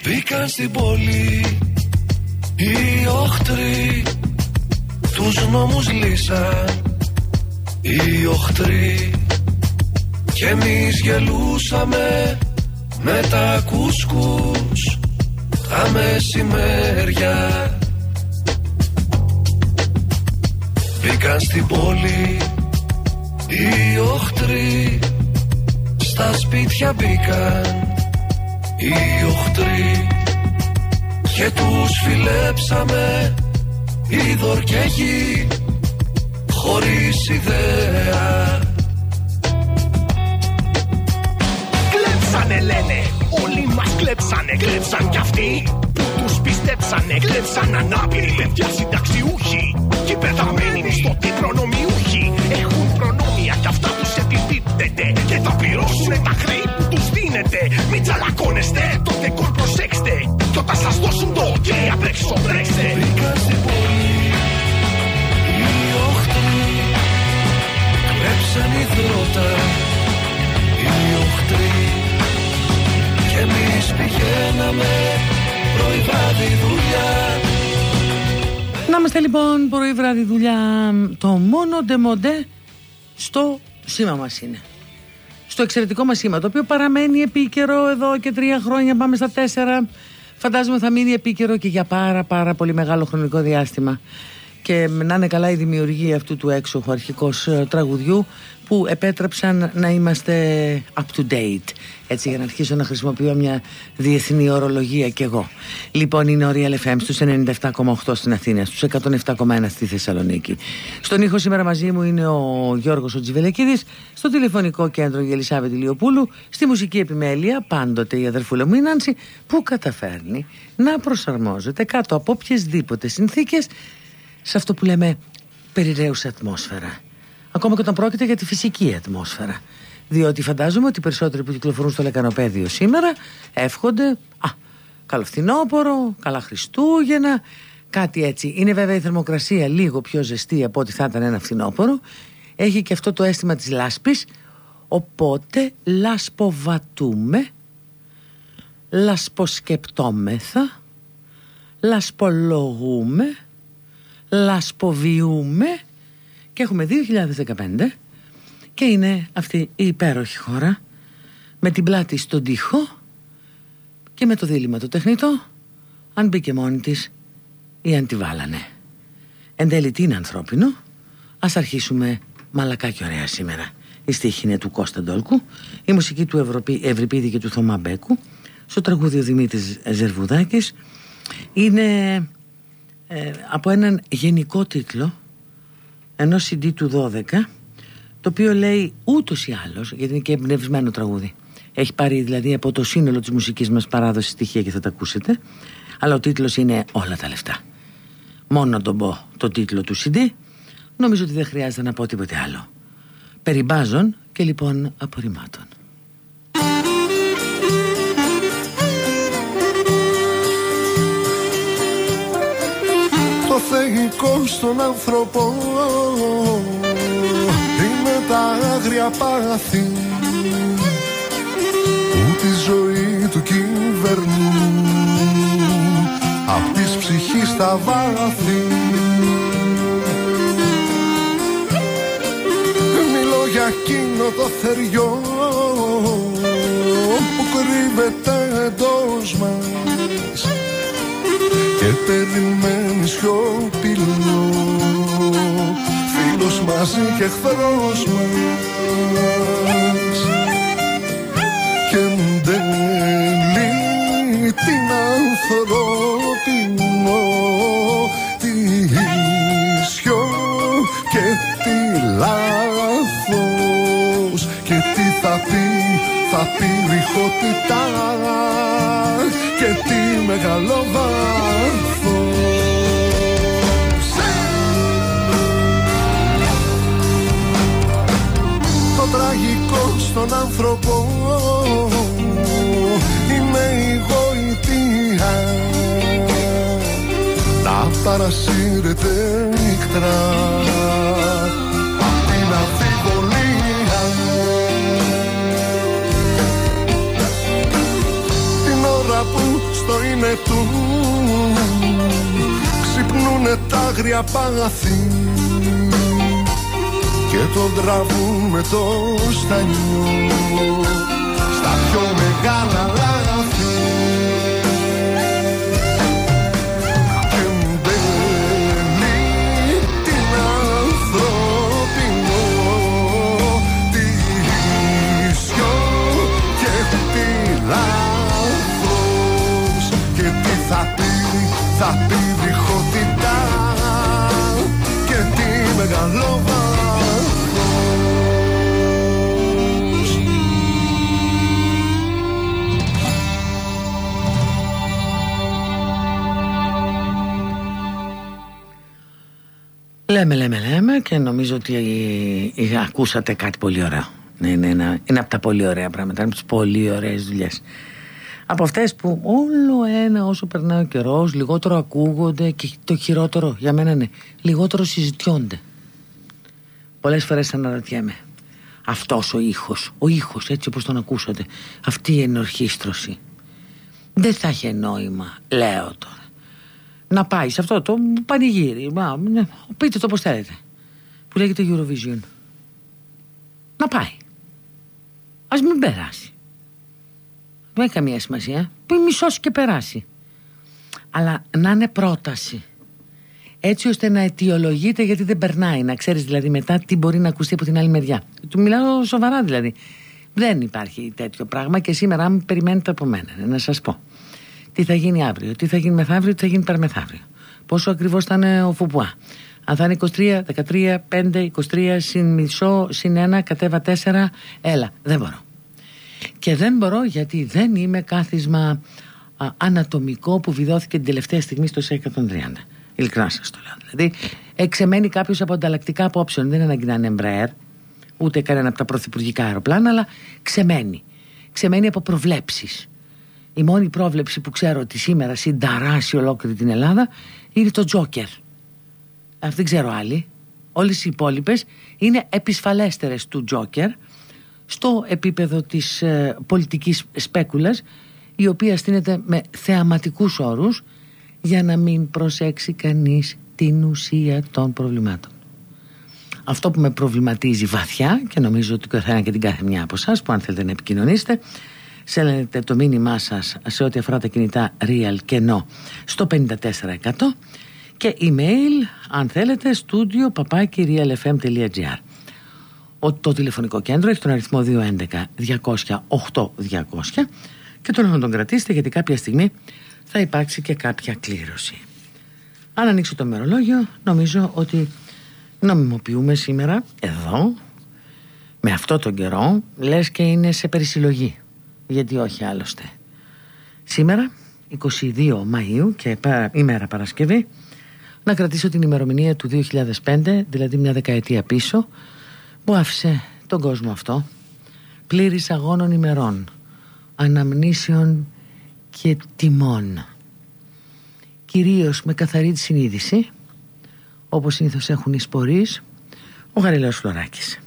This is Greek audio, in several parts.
Μπήκαν στην πόλη οι οχτροί, τους νόμους λύσαν οι οχτροί, και εμείς γελούσαμε με τα κουσκούς τα μεσημέρια. Μπήκαν στην πόλη οι οχτροί, στα σπίτια μπήκαν οι οχτροί, και τους φιλέψαμε είδωρ και γη, χωρίς ιδέα. Κλέψανε λένε, όλοι μας κλέψανε. Κλέψαν κι αυτοί που τους πιστέψανε. Κλέψαν ανάπηροι παιδιά συνταξιούχοι, και πεθαμένοι μισθωτοί προνομιούχοι. Έχουν προνόμια κι αυτά τους επιπίπτεται, και θα πληρώσουνε τα χρέη που τους δίνετε. Μην τσαλακώνεστε, το δεκόρ προσέξτε, κι όταν σας δώσουν το ok απ' έξω τρέξτε. Μπήκαν στην πόλη οι οχτροί, κλέψαν υδρότα οι οχτροί, και εμείς πηγαίναμε πρωί βράδυ δουλειά. Να είμαστε λοιπόν πρωί βράδυ δουλειά. Το μόνο ντεμοντέ στο σήμα μας είναι, στο εξαιρετικό μας σήμα, το οποίο παραμένει επίκαιρο εδώ και 3 χρόνια, πάμε στα 4. Φαντάζομαι θα μείνει επίκαιρο και για πάρα πολύ μεγάλο χρονικό διάστημα. Και να είναι καλά η δημιουργία αυτού του έξοχου αρχικώς τραγουδιού, που επέτρεψαν να είμαστε up to date. Έτσι, για να αρχίσω να χρησιμοποιώ μια διεθνή ορολογία κι εγώ. Λοιπόν, είναι ο Real FM στους 97,8 στην Αθήνα, στους 107,1 στη Θεσσαλονίκη. Στον ήχο σήμερα μαζί μου είναι ο Γιώργος ο Τζιβελεκίδης, στο τηλεφωνικό κέντρο η Ελισάβετ Ηλιοπούλου, στη μουσική επιμέλεια πάντοτε η αδερφούλα μου η Νάνση, που καταφέρνει να προσαρμόζεται κάτω από οποιασδήποτε συνθήκες σε αυτό που λέμε περιραίουσα ατμόσφαιρα. Ακόμα και όταν πρόκειται για τη φυσική ατμόσφαιρα. Διότι φαντάζομαι ότι οι περισσότεροι που κυκλοφορούν στο Λεκανοπαίδιο σήμερα εύχονται καλό φθινόπωρο, καλά Χριστούγεννα, κάτι έτσι. Είναι βέβαια η θερμοκρασία λίγο πιο ζεστή από ό,τι θα ήταν ένα φθινόπωρο. Έχει και αυτό το αίσθημα της λάσπης. Οπότε λασποβατούμε, λασποσκεπτόμεθα, λασπολογούμε, λασποβιούμε, και έχουμε 2015 και είναι αυτή η υπέροχη χώρα με την πλάτη στον τοίχο και με το δίλημμα το τεχνητό, αν μπήκε μόνη της ή αν τη βάλανε. Εν τέλει τι είναι ανθρώπινο. Ας αρχίσουμε μαλακά και ωραία σήμερα. Η στίχη είναι του Κώστα Ντόλκου, η μουσική του Ευρυπίδη και του Θωμά Μπέκου, στο τραγούδι ο Δημήτρης Ζερβουδάκης. Είναι από έναν γενικό τίτλο ενός CD του 12, το οποίο λέει ούτως ή άλλως, γιατί είναι και εμπνευσμένο τραγούδι, έχει πάρει δηλαδή από το σύνολο της μουσικής μας παράδοσης στοιχεία και θα τα ακούσετε, αλλά ο τίτλος είναι όλα τα λεφτά. Μόνο να τον πω το τίτλο του CD, νομίζω ότι δεν χρειάζεται να πω τίποτε άλλο. Περιμπάζων και λοιπόν απορριμμάτων. Το θεϊκό στον άνθρωπο είναι τα άγρια πάθη που τη ζωή του κυβερνούν απ' της ψυχής τα βάθη. Μιλώ για εκείνο το θεριό που κρύβεται εντός μας και περιμένει σιωπηλό, φίλος μαζί και εχθρός μας. Και εν τέλει την ανθρώπινο, τη ίσιο και τη λάθος, και τι θα πει ρηχότητα και τι μεγάλο βάθος. Το τραγικό στον άνθρωπο είναι η γοητεία να παρασύρεται νύχτρα απ' την αμφιβολία. Την ώρα που στο είναι του, ξυπνούνε τα άγρια πάθη και τον τραβούν με το στανιό στα πιο μεγάλα λάθη. Και μπαίνει την ανθρώπινο τίσιο και τι λάθος και τι θα πει διχότητα και τι μεγαλόβα. Λέμε και νομίζω ότι ακούσατε κάτι πολύ ωραίο. Είναι από τα πολύ ωραία πράγματα, είναι από τις πολύ ωραίες δουλειές. Από αυτές που όλο ένα όσο περνάει ο καιρός λιγότερο ακούγονται και το χειρότερο για μένα είναι λιγότερο συζητιόνται. Πολλές φορές αναρωτιέμαι, αυτός ο ήχος έτσι όπως τον ακούσατε, αυτή η ενορχήστρωση δεν θα έχει νόημα, λέω τώρα, να πάει σε αυτό το πανηγύρι, πείτε το πως θέλετε, που λέγεται Eurovision, να πάει, ας μην περάσει, δεν έχει καμία σημασία, που μισώσει και περάσει, αλλά να είναι πρόταση, έτσι ώστε να αιτιολογείται γιατί δεν περνάει, να ξέρεις δηλαδή μετά τι μπορεί να ακουστεί από την άλλη μεριά. Του μιλάω σοβαρά δηλαδή. Δεν υπάρχει τέτοιο πράγμα και σήμερα αν περιμένετε από μένα να σας πω τι θα γίνει αύριο, τι θα γίνει μεθαύριο, τι θα γίνει παραμεθαύριο, πόσο ακριβώς θα είναι ο Φουπουά, αν θα είναι 23, 13, 5, 23, συν μισό, συν 1, κατέβα 4, έλα, δεν μπορώ. Και δεν μπορώ γιατί δεν είμαι κάθισμα ανατομικό που βιδώθηκε την τελευταία στιγμή στο ΣΕ 130. Ειλικρινά σας το λέω. Δηλαδή, εξεμένει κάποιος από ανταλλακτικά απόψεων. Δεν είναι ανάγκη να είναι Embraer, ούτε κανένα από τα πρωθυπουργικά αεροπλάνα, αλλά ξεμένει. Ξεμένει από προβλέψεις. Η μόνη πρόβλεψη που ξέρω ότι σήμερα συνταράσει ολόκληρη την Ελλάδα είναι το Τζόκερ. Αυτή δεν ξέρω άλλη. Όλες οι υπόλοιπες είναι επισφαλέστερες του Τζόκερ στο επίπεδο της πολιτικής σπέκουλας, η οποία στείνεται με θεαματικούς όρους για να μην προσέξει κανείς την ουσία των προβλημάτων. Αυτό που με προβληματίζει βαθιά και νομίζω ότι καθένα και την κάθε μια από εσάς που αν θέλετε να επικοινωνήσετε, στέλνετε το μήνυμά σας σε ό,τι αφορά τα κινητά Real και No στο 54% και email αν θέλετε studio@realfm.gr. Το τηλεφωνικό κέντρο έχει τον αριθμό 211 200 8200 και τώρα να τον κρατήσετε γιατί κάποια στιγμή θα υπάρξει και κάποια κλήρωση. Αν ανοίξω το ημερολόγιο, νομίζω ότι νομιμοποιούμε σήμερα, εδώ, με αυτό τον καιρό, λες και είναι σε περισυλλογή. Γιατί όχι άλλωστε. Σήμερα, 22 Μαΐου και ημέρα Παρασκευή, να κρατήσω την ημερομηνία του 2005, δηλαδή μια δεκαετία πίσω, που άφησε τον κόσμο αυτό πλήρης αγώνων ημερών, αναμνήσεων και τιμών, κυρίως με καθαρή τη συνείδηση, όπως συνήθως έχουν οι σπορείς, ο Γαριλαίος Φλωράκης.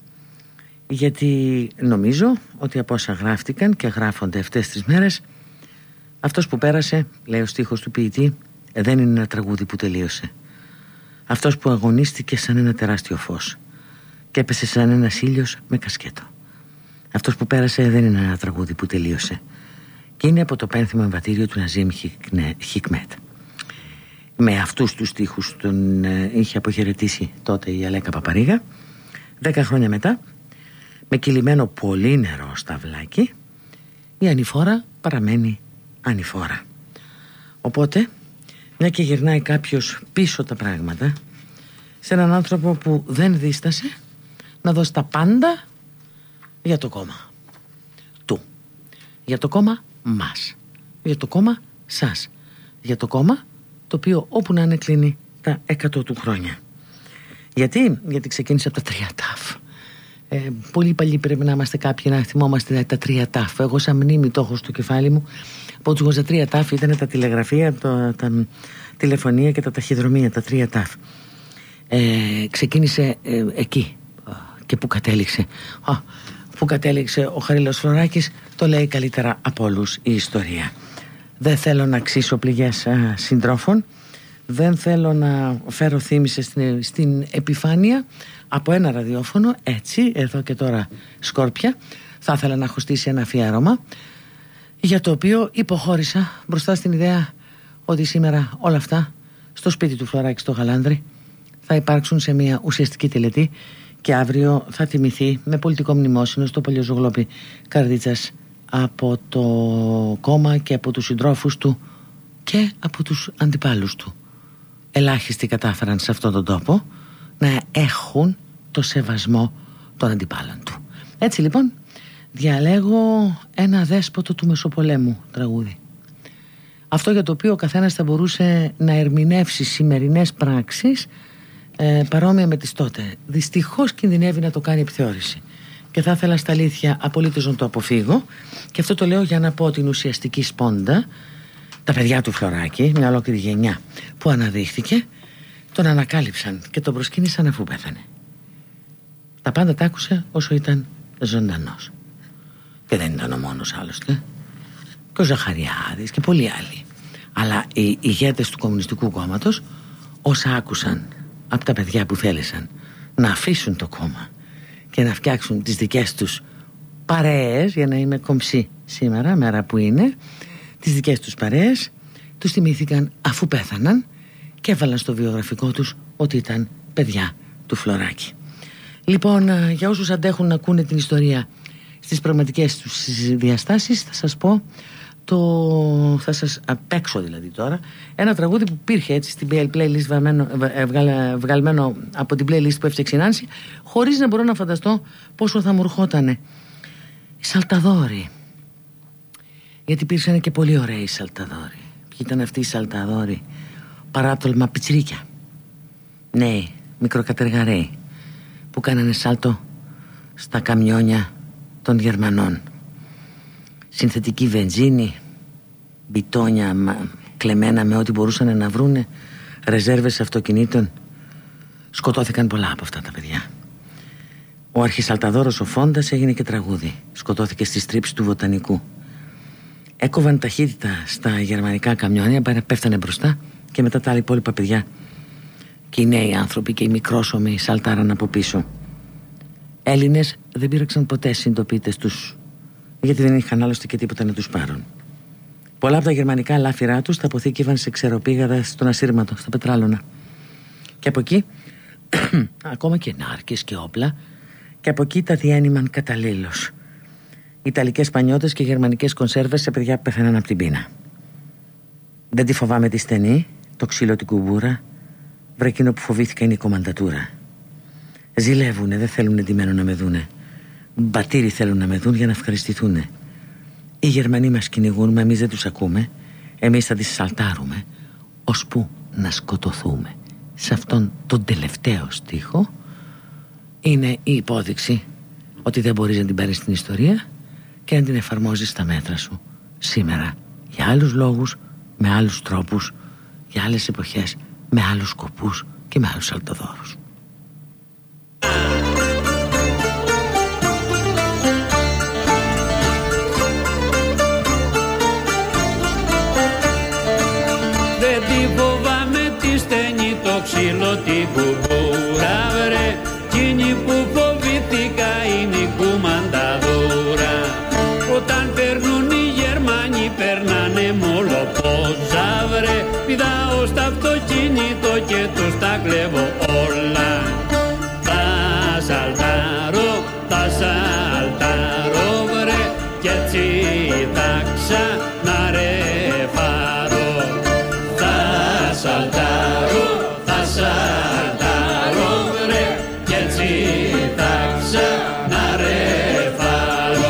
Γιατί νομίζω ότι από όσα γράφτηκαν και γράφονται αυτές τις μέρες, αυτός που πέρασε, λέει ο στίχος του ποιητή, δεν είναι ένα τραγούδι που τελείωσε. Αυτός που αγωνίστηκε σαν ένα τεράστιο φως και έπεσε σαν ένας ήλιος με κασκέτο. Αυτός που πέρασε δεν είναι ένα τραγούδι που τελείωσε. Και είναι από το πένθυμο εμβατήριο του Ναζίμ Χικμέτ. Με αυτούς τους στίχους τον είχε αποχαιρετήσει τότε η Αλέκα Παπαρίγα. 10 χρόνια μετά, με κυλιμένο πολύ νερό σταυλάκι, η ανηφόρα παραμένει ανηφόρα. Οπότε, μια και γυρνάει κάποιος πίσω τα πράγματα, σε έναν άνθρωπο που δεν δίστασε να δώσει τα πάντα για το κόμμα του, για το κόμμα μας, για το κόμμα σας, για το κόμμα το οποίο όπου να είναι κλείνει τα 100 του χρόνια. Γιατί ξεκίνησε από τα 3 τάφ. Πολύ παλιοί πρέπει να είμαστε κάποιοι να θυμόμαστε τα 3 τάφ. Εγώ σαν μνήμη το έχω στο κεφάλι μου. Από τους 3 τάφ ήταν τα τηλεγραφεία, τα τηλεφωνία και τα ταχυδρομεία, τα 3 τάφ. Ξεκίνησε εκεί και που κατέληξε. Που κατέληξε ο Χαρίλαος Φλωράκης το λέει καλύτερα από όλους η ιστορία. Δεν θέλω να ξύσω πληγές συντρόφων. Δεν θέλω να φέρω θύμησες στην επιφάνεια από ένα ραδιόφωνο. Έτσι, εδώ και τώρα σκόρπια. Θα ήθελα να έχω στήσει ένα αφιέρωμα, για το οποίο υποχώρησα μπροστά στην ιδέα ότι σήμερα όλα αυτά στο σπίτι του Φλωράκη στο Γαλάνδρι θα υπάρξουν σε μια ουσιαστική τελετή και αύριο θα τιμηθεί με πολιτικό μνημόσυνο στο Πολιοζωγλόπι Καρδίτσας από το κόμμα και από τους συντρόφους του και από τους αντιπάλους του. Ελάχιστοι κατάφεραν σε αυτόν τον τόπο να έχουν το σεβασμό των αντιπάλων του. Έτσι λοιπόν διαλέγω ένα δέσποτο του Μεσοπολέμου τραγούδι. Αυτό για το οποίο ο καθένας θα μπορούσε να ερμηνεύσει σημερινές πράξεις παρόμοια με τις τότε. Δυστυχώς κινδυνεύει να το κάνει επιθεώρηση. Και θα ήθελα στα αλήθεια απολύτως να το αποφύγω. Και αυτό το λέω για να πω την ουσιαστική σπόντα. Τα παιδιά του Φλωράκη, μια ολόκληρη γενιά που αναδείχθηκε, τον ανακάλυψαν και τον προσκύνησαν αφού πέθανε. Τα πάντα τα άκουσε όσο ήταν ζωντανός. Και δεν ήταν ο μόνος άλλωστε. Και ο Ζαχαριάδης και πολλοί άλλοι. Αλλά οι ηγέτες του Κομμουνιστικού Κόμματος, όσα άκουσαν από τα παιδιά που θέλησαν να αφήσουν το κόμμα και να φτιάξουν τις δικές τους παρέες, για να είμαι κομψή σήμερα, μέρα που είναι, τις δικές τους παρέες, τους θυμήθηκαν αφού πέθαναν και έβαλαν στο βιογραφικό τους ότι ήταν παιδιά του Φλωράκη. Λοιπόν, για όσους αντέχουν να ακούνε την ιστορία στις πραγματικές τους διαστάσεις, θα σας πω θα σας απέξω δηλαδή τώρα ένα τραγούδι που υπήρχε έτσι στην playlist βγαλμένο από την playlist που έφτιαξε η Νάνση, χωρίς να μπορώ να φανταστώ πόσο θα μου ερχότανε. Οι Σαλταδόροι. Γιατί υπήρξαν και πολύ ωραίοι οι Σαλταδόροι. Ποιοι ήταν αυτοί οι Σαλταδόροι? Παράτολμα πιτσρίκια, νέοι, μικροκατεργαρέοι, που κάνανε σάλτο στα καμιόνια των Γερμανών. Συνθετική βενζίνη, μπιτόνια κλεμμένα με ό,τι μπορούσαν να βρούνε, ρεζέρβες αυτοκινήτων. Σκοτώθηκαν πολλά από αυτά τα παιδιά. Ο αρχισαλταδόρος ο Φόντας έγινε και τραγούδι. Σκοτώθηκε στη στρίψη του Βοτανικού. Έκοβαν ταχύτητα στα γερμανικά καμιόνια, πέφτανε μπροστά και μετά τα άλλα υπόλοιπα παιδιά και οι νέοι άνθρωποι και οι μικρόσωμοι σαλτάραν από πίσω. Έλληνες δεν πήραξαν ποτέ συντοπίτες τους, γιατί δεν είχαν άλλωστε και τίποτα να τους πάρουν. Πολλά από τα γερμανικά λάφυρά τους τα αποθήκευαν σε ξεροπήγαδα στον Ασύρματο, στα Πετράλωνα. Και από εκεί ακόμα και νάρκες και όπλα, και από εκεί τα διένυμαν καταλήλως. Ιταλικές πανιώτες και γερμανικές κονσέρβες σε παιδιά που πέθαναν από την πείνα. Δεν τη φοβάμαι τη στενή, το ξύλο την κουμπούρα, βρε εκείνο που φοβήθηκα είναι η κομμαντατούρα. Ζηλεύουνε, δεν θέλουν εντυμένο να με δούνε. Μπατήρι θέλουν να με δουν για να ευχαριστηθούνε. Οι Γερμανοί μας κυνηγούν, μα εμείς δεν τους ακούμε. Εμείς θα τις σαλτάρουμε, ώσπου να σκοτωθούμε. Σε αυτόν τον τελευταίο στίχο είναι η υπόδειξη ότι δεν μπορείς να την πάρεις στην ιστορία και να την εφαρμόζεις στα μέτρα σου σήμερα, για άλλους λόγους, με άλλους τρόπους, για άλλες εποχές, με άλλους σκοπούς και με άλλους σαλτοδόρους. Δεν τη φοβάμαι τη στενή, το ξύλο την κουμπούρα, βρε. Εκείνη που φοβήθηκα είναι η κουμανταδούρα. Όταν περνούν οι Γερμανοί περνάνε μολοπόζα, βρε. Πηδάω στα αυτοκίνητο και τους τα κλέβω όλα. Τα σαλτάρω, βρε. Κι έτσι θα ξαναρεφάρω. Θα σαλτάρω, βρε. Κι έτσι θα ξαναρεφάρω.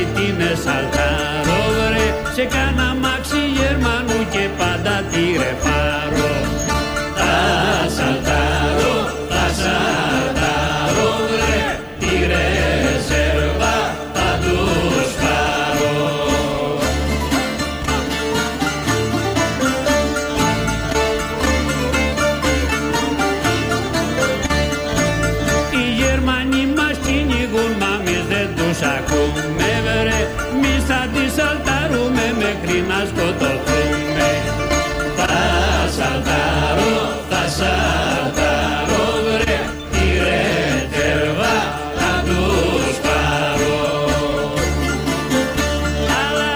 την εσαλτάρω βρε, σε κάνα μάξι Γερμανού και πάντα τη ρεφάρω. Τα σαλτάρω, τα σαλτάρω βρε, τη ρεζέρβα θα τους πάρω. Οι Γερμανοί μας κυνηγούν, μα εμείς δεν τους ακούμε βρε, εμείς θα τις σαλτάρουμε μέχρι να σκοτωθούμε. Θα σαλτάρω, θα σαλτάρω βρε, τη ρεζέρβα θα τους πάρω. Αλλά...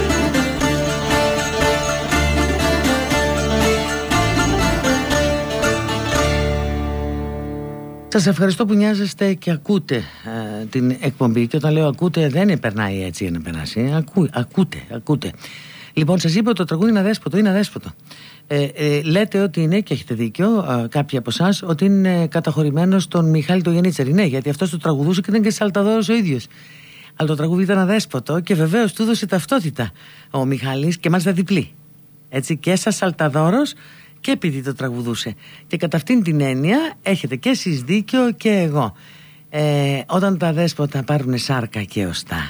Σας ευχαριστώ που νοιάζεστε και ακούτε την εκπομπή. Και όταν λέω ακούτε, δεν περνάει έτσι για να περάσει. Ακούτε. Λοιπόν, σας είπα ότι το τραγούδι είναι αδέσποτο. Είναι αδέσποτο. Λέτε ότι είναι, και έχετε δίκιο, κάποιοι από εσάς, ότι είναι καταχωρημένο στον Μιχάλη το Γενίτσερη. Ναι, γιατί αυτός το τραγουδούσε και ήταν και σαλταδόρος ο ίδιος. Αλλά το τραγούδι ήταν αδέσποτο και βεβαίως του έδωσε ταυτότητα ο Μιχάλης, και μάλιστα διπλή. Έτσι, και σαν σαλταδόρος και επειδή το τραγουδούσε. Και κατά αυτήν την έννοια έχετε και εσείς δίκιο και εγώ. Όταν τα δέσποτα πάρουν σάρκα και οστά,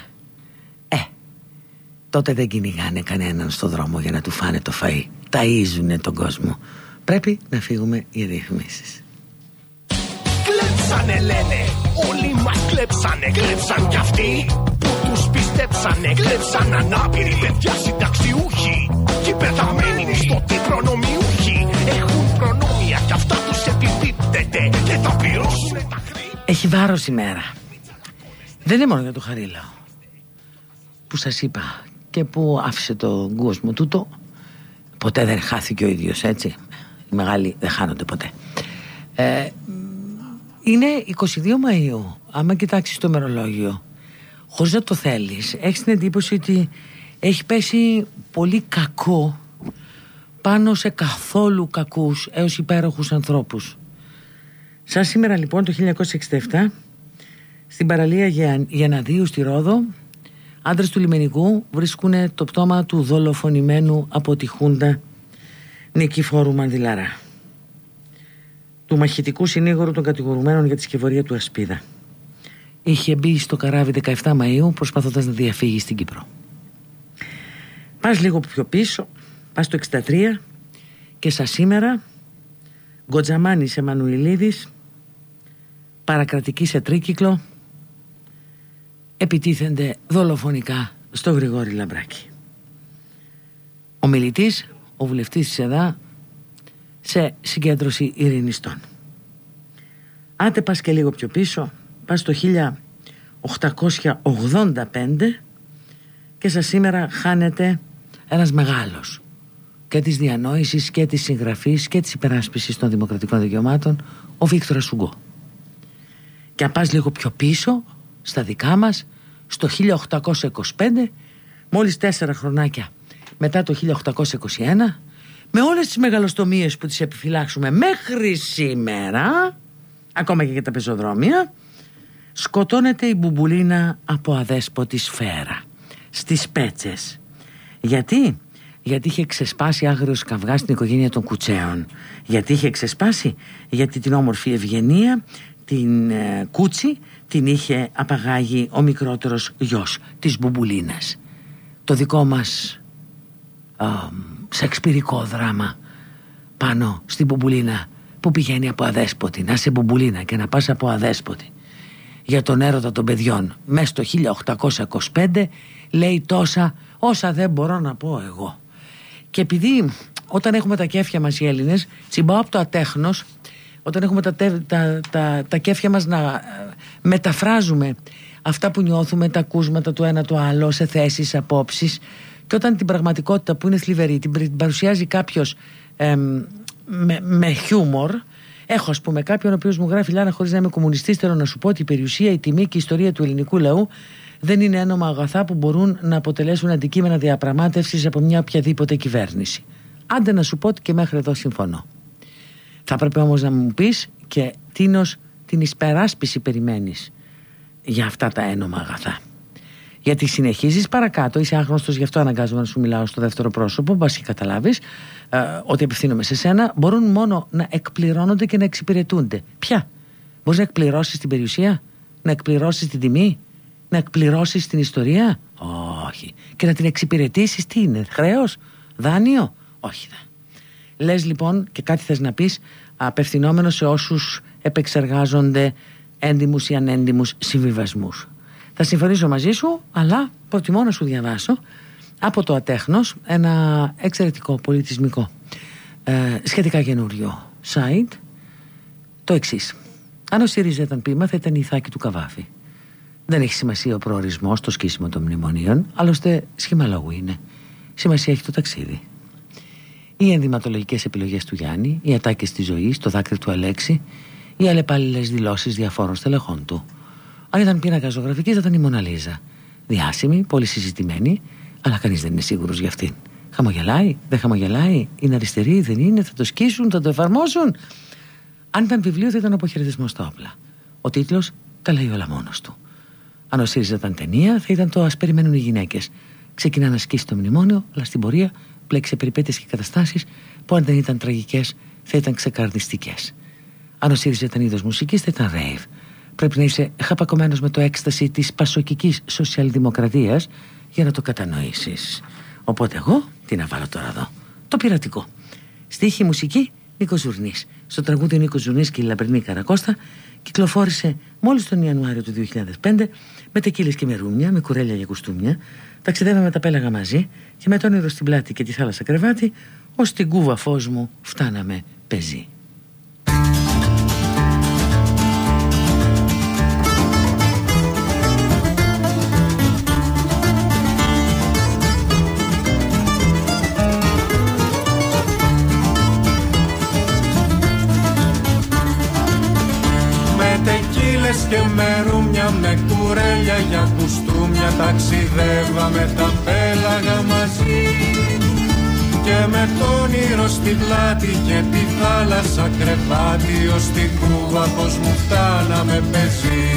τότε δεν κυνηγάνε κανέναν στο δρόμο για να του φάνε το φαΐ. Ταΐζουνε τον κόσμο. Πρέπει να φύγουμε για διαφημίσεις. Κλέψανε λένε, όλοι μας κλέψανε. Κλέψαν κι αυτοί που τους πιστέψανε. Κλέψαν ανάπηροι παιδιά συνταξιούχοι και πεθαμένοι μισθωτοί προνομιούχοι. Έχουν προνόμια κι αυτά τους επιπίπτεται και θα πληρώσουν τα χρήματα. Έχει βάρος η μέρα. Δεν είναι μόνο για το Χαρίλαο που σας είπα και που άφησε τον κόσμο τούτο. Ποτέ δεν χάθηκε ο ίδιος, έτσι. Οι μεγάλοι δεν χάνονται ποτέ. Είναι 22 Μαΐου. Άμα κοιτάξεις το ημερολόγιο, χωρίς να το θέλεις, έχεις την εντύπωση ότι έχει πέσει πολύ κακό πάνω σε καθόλου κακούς έως υπέροχους ανθρώπους. Σαν σήμερα λοιπόν το 1967, στην παραλία Γεναδίου στη Ρόδο, άντρες του λιμενικού βρίσκουν το πτώμα του δολοφονημένου από τη Χούντα Νικηφόρου Μανδυλαρά, του μαχητικού συνήγορου των κατηγορουμένων για τη σκευωρία του Ασπίδα. Είχε μπει στο καράβι 17 Μαΐου προσπαθώντας να διαφύγει στην Κύπρο. Πας λίγο πιο πίσω, πας στο 63 και σαν σήμερα Γκοτζαμάνης Εμμανουηλίδης, παρακρατική σε τρίκυκλο, επιτίθενται δολοφονικά στο Γρηγόρη Λαμπράκη. Ο μιλητής, ο βουλευτής της ΕΔΑ, σε συγκέντρωση ειρηνιστών. Άντε πας και λίγο πιο πίσω, πας στο 1885 και σαν σήμερα χάνεται ένας μεγάλος και της διανόησης και της συγγραφής και της υπεράσπισης των δημοκρατικών δικαιωμάτων, ο Βίκτορας Σουγκό. Και αν πας λίγο πιο πίσω, στα δικά μας, στο 1825, μόλις 4 χρονάκια μετά το 1821, με όλες τις μεγαλοστομίες που τις επιφυλάξουμε μέχρι σήμερα, ακόμα και για τα πεζοδρόμια, σκοτώνεται η Μπουμπουλίνα από αδέσποτη σφαίρα στις Πέτσες. Γιατί είχε ξεσπάσει άγριος καυγάς στην οικογένεια των Κουτσέων. Γιατί είχε ξεσπάσει? Γιατί την όμορφη Ευγενία, την Κούτσι, την είχε απαγάγει ο μικρότερος γιος της Μπουμπουλίνας. Το δικό μας σεξπυρικό δράμα πάνω στην Μπουμπουλίνα, που πηγαίνει από αδέσποτη να σε Μπουμπουλίνα και να πας από αδέσποτη για τον έρωτα των παιδιών μέσα στο 1825, λέει τόσα όσα δεν μπορώ να πω εγώ. Και επειδή όταν έχουμε τα κέφια μας οι Έλληνες, τσιμπάω από το ατέχνος, όταν έχουμε τα κέφια μας να μεταφράζουμε αυτά που νιώθουμε, τα ακούσματα του ένα το άλλο σε θέσεις, απόψεις, και όταν την πραγματικότητα που είναι θλιβερή την παρουσιάζει κάποιος με χιούμορ. Έχω ας πούμε κάποιον ο οποίος μου γράφει: Λάνα, χωρίς να είμαι κομμουνιστής, θέλω να σου πω ότι η περιουσία, η τιμή και η ιστορία του ελληνικού λαού δεν είναι ένομα αγαθά που μπορούν να αποτελέσουν αντικείμενα διαπραγμάτευσης από μια οποιαδήποτε κυβέρνηση. Άντε να σου πω ότι και μέχρι εδώ συμφωνώ. Θα πρέπει όμως να μου πεις και τίνος την εισπεράσπιση περιμένεις για αυτά τα ένομα αγαθά. Γιατί συνεχίζεις παρακάτω, είσαι άγνωστος, γι' αυτό αναγκάζομαι να σου μιλάω στο δεύτερο πρόσωπο, μπας και καταλάβεις ότι απευθύνομαι σε σένα. Μπορούν μόνο να εκπληρώνονται και να εξυπηρετούνται. Ποια? Μπορείς να εκπληρώσεις την περιουσία, να εκπληρώσεις την τιμή, να εκπληρώσεις την ιστορία? Όχι. Και να την εξυπηρετήσεις, τι είναι, χρέος, δάνειο? Όχι. Λες λοιπόν και κάτι θες να πεις απευθυνόμενο σε όσους επεξεργάζονται έντιμους ή ανέντιμους συμβιβασμούς. Θα συμφωνήσω μαζί σου, αλλά προτιμώ να σου διαβάσω από το Ατέχνος ένα εξαιρετικό πολιτισμικό σχετικά καινούριο site το εξής. Αν ο ΣΥΡΙΖΑ ήταν ποίημα, θα ήταν η Ιθάκη του Καβάφη. Δεν έχει σημασία ο προορισμός, το σκίσιμο των μνημονίων, άλλωστε σχήμα λόγου είναι. Σημασία έχει το ταξίδι. Οι ενδυματολογικές επιλογές του Γιάννη, οι ατάκες της ζωής, το δάκρυ του Αλέξη, οι αλλεπάλληλες δηλώσεις διαφόρων στελεχών του. Αν ήταν πίνακα ζωγραφικής, θα ήταν η Μόνα Λίζα. Διάσημη, πολύ συζητημένη, αλλά κανείς δεν είναι σίγουρος για αυτήν. Χαμογελάει, δεν χαμογελάει, είναι αριστερή, δεν είναι, θα το σκίσουν, θα το εφαρμόσουν. Αν ήταν βιβλίο, θα ήταν αποχαιρετισμός στα όπλα. Ο τίτλος τα λέει όλα μόνος του. Αν ο ΣΥΡΙΖΑ ήταν ταινία, θα ήταν το «Ας περιμένουν οι γυναίκες». Ξεκινά να σκίσει το μνημόνιο, αλλά στην πορεία μπλέξει σε περιπέτειες και καταστάσεις που αν δεν ήταν τραγικές, θα ήταν ξεκαρδιστικές. Αν ο ΣΥΡΙΖΑ ήταν είδος μουσικής, θα ήταν rave. Πρέπει να είσαι χαπακωμένος με το έκσταση της πασοκικής σοσιαλδημοκρατίας για να το κατανοήσεις. Οπότε εγώ, τι να βάλω τώρα εδώ? Το πειρατικό. Στίχη, μουσική, Νίκος Ζουρνής. Στο τραγούδι Νίκος Ζουρνής και η Λαμπρινή Καρακώστα κυκλοφόρησε μόλις τον Ιανουάριο του 2005 με τεκίλες και με ρουμια, με κουρέλια για κουστούμια. Ταξιδεύαμε τα πέλαγα μαζί και με τον όνειρο στην πλάτη και τη θάλασσα κρεβάτι, ως την κούβα φως μου φτάναμε πεζί. Και με ρουμια, με κουρέλια για κουστούμια, ταξιδεύαμε τα πέλαγα μαζί. Και με τον όνειρο στην πλάτη και τη θάλασσα κρεβάτι, ως την κούβα πως μου φτάναμε πεζί.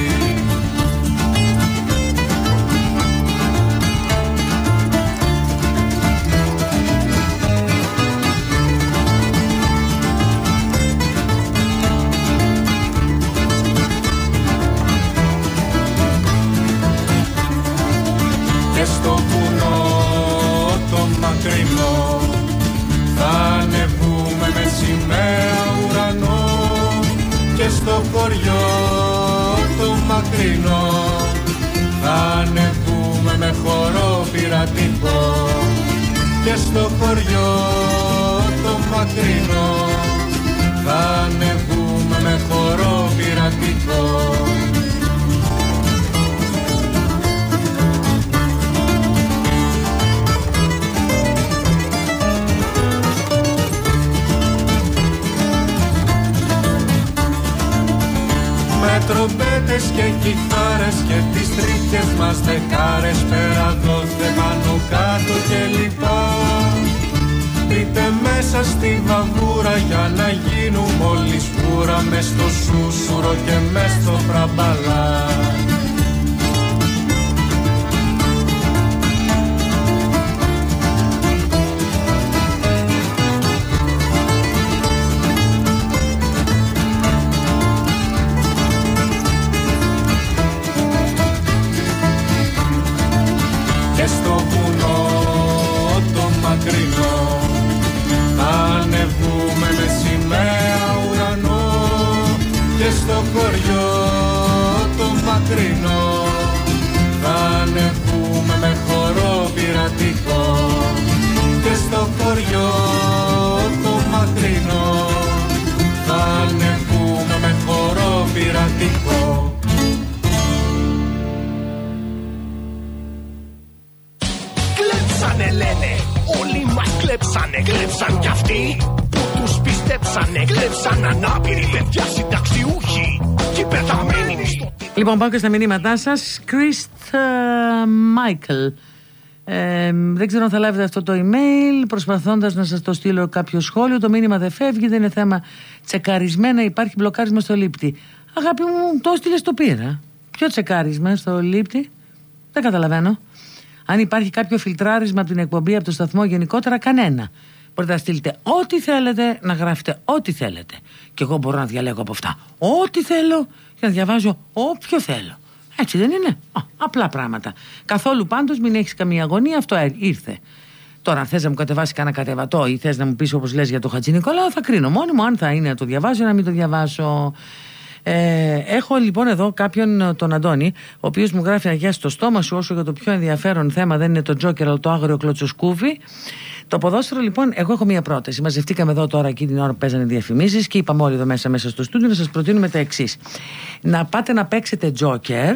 Και στο βουνό το μακρινό θα ανεβούμε με σημαία ουρανό. Και στο χωριό το μακρινό θα ανεβούμε με χορό πειρατικό. Και στο χωριό το μακρινό θα ανεβούμε με χορό πειρατικό. Με τρομπέτες και κιθάρες και τις τρίχες μας δεκάρες, πέρα δόθε πάνω κάτω και λοιπά. Μπείτε μέσα στη βαβούρα για να γίνουμε όλοι σκούρα, μες στο σούσουρο και μες στο φραμπαλά. Και στο βουνό το μακρινό θα ανεβούμε με σημαία ουρανό. Και στο χωριό το μακρινό θα ανεβούμε με χορό πειρατικό. Και στο χωριό το μακρινό θα ανεβούμε με χορό πειρατικό. Κλέψανε λένε, όλοι μας κλέψανε. Κλέψαν κι αυτοί που τους πιστέψανε. Κλέψαν ανάπηροι παιδιά συνταξιούχοι και πεθαμένοι μισθωτοί. Λοιπόν, πάω και στα μηνύματά σας. Κρίστ Μάικλ. Δεν ξέρω αν θα λάβετε αυτό το email, προσπαθώντας να σας το στείλω κάποιο σχόλιο. Το μήνυμα δεν φεύγει, δεν είναι θέμα τσεκαρισμένα, υπάρχει μπλοκάρισμα στο λήπτη. Αγάπη μου, το έστειλες, το πήρα. Ποιο τσεκάρισμα στο λήπτη? Δεν καταλαβαίνω. Αν υπάρχει κάποιο φιλτράρισμα από την εκπομπή, από το σταθμό γενικότερα, κανένα. Μπορείτε να στείλετε ό,τι θέλετε, να γράφετε ό,τι θέλετε. Και εγώ μπορώ να διαλέγω από αυτά ό,τι θέλω και να διαβάζω όποιο θέλω. Έτσι δεν είναι? Απλά πράγματα. Καθόλου πάντως μην έχεις καμία αγωνία, αυτό ήρθε. Τώρα, αν θες να μου κατεβάσει κανένα κατεβατό ή θες να μου πεις όπως λες για το Χατζη Νικολάου, θα κρίνω μόνη μου αν θα είναι να το διαβάσω ή να μην το διαβάσω. Έχω λοιπόν εδώ κάποιον, τον Αντώνη, ο οποίος μου γράφει: Αγιά στο στόμα σου, όσο για το πιο ενδιαφέρον θέμα δεν είναι το Τζόκερ, αλλά το άγριο κλωτσοσκούφι. Το ποδόσφαιρο, λοιπόν, εγώ έχω μία πρόταση. Μαζευτήκαμε εδώ τώρα εκεί την ώρα που παίζανε διαφημίσεις και είπαμε όλοι εδώ μέσα στο στούντιο να σας προτείνουμε τα εξής. Να πάτε να παίξετε Τζόκερ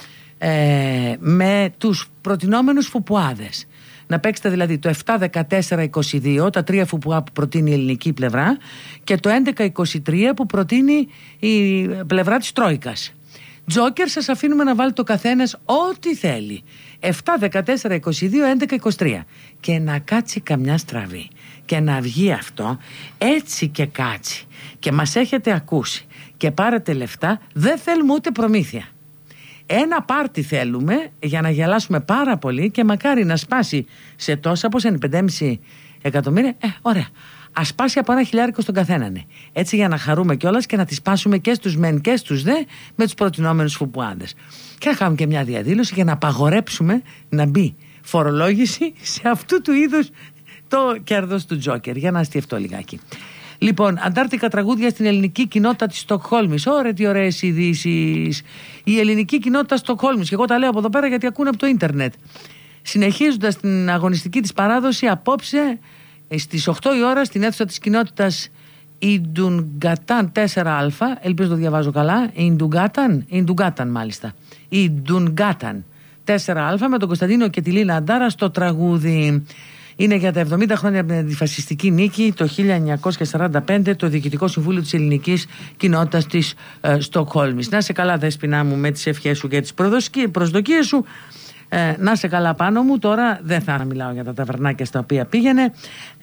με τους προτινόμενους φουπουάδες. Να παίξετε δηλαδή το 7-14-22, τα 3 φουπουά που προτείνει η ελληνική πλευρά, και το 11-23 που προτείνει η πλευρά της Τρόικας. Τζόκερ σας αφήνουμε να βάλει το καθένας ό,τι θέλει. 7-14-22, 11-23. Και να κάτσει καμιά στραβή. Και να βγει αυτό έτσι και κάτσει. Και μας έχετε ακούσει. Και πάρετε λεφτά, δεν θέλουμε ούτε προμήθεια. Ένα πάρτι θέλουμε για να γελάσουμε πάρα πολύ και μακάρι να σπάσει σε τόσα, πώς είναι, 5,5 εκατομμύρια. Ωραία. Ας σπάσει από 1.000 στον καθέναν. Έτσι για να χαρούμε κιόλας και να τη σπάσουμε και στους μεν και στους δε με τους προτινόμενους φουπουάδες. Και να κάνουμε και μια διαδήλωση για να απαγορέψουμε να μπει φορολόγηση σε αυτού του είδους το κέρδος του Τζόκερ. Για να αστιευτώ λιγάκι. Λοιπόν, αντάρτικα τραγούδια στην ελληνική κοινότητα της Στοκχόλμης. Ωραία, τι ωραίες ειδήσεις. Η ελληνική κοινότητα Στοκχόλμης. Και εγώ τα λέω από εδώ πέρα γιατί ακούνε από το ίντερνετ. Συνεχίζοντας την αγωνιστική της παράδοση, απόψε στις 8 η ώρα στην αίθουσα της κοινότητας Ιντουνγκατάν 4α. Ελπίζω το διαβάζω καλά. Ιντουνγκάταν μάλιστα. Ιντουνγκάταν 4α με τον Κωνσταντίνο και τη Λίνα Αντάρα στο τραγούδι. Είναι για τα 70 χρόνια από την αντιφασιστική νίκη το 1945 το Διοικητικό Συμβούλιο της Ελληνικής Κοινότητας της Στοκχόλμης. Να σε καλά, Δέσποινα μου, με τις ευχές σου και τις προσδοκίες σου. Να σε καλά πάνω μου. Τώρα δεν θα μιλάω για τα ταβερνάκια στα οποία πήγαινε.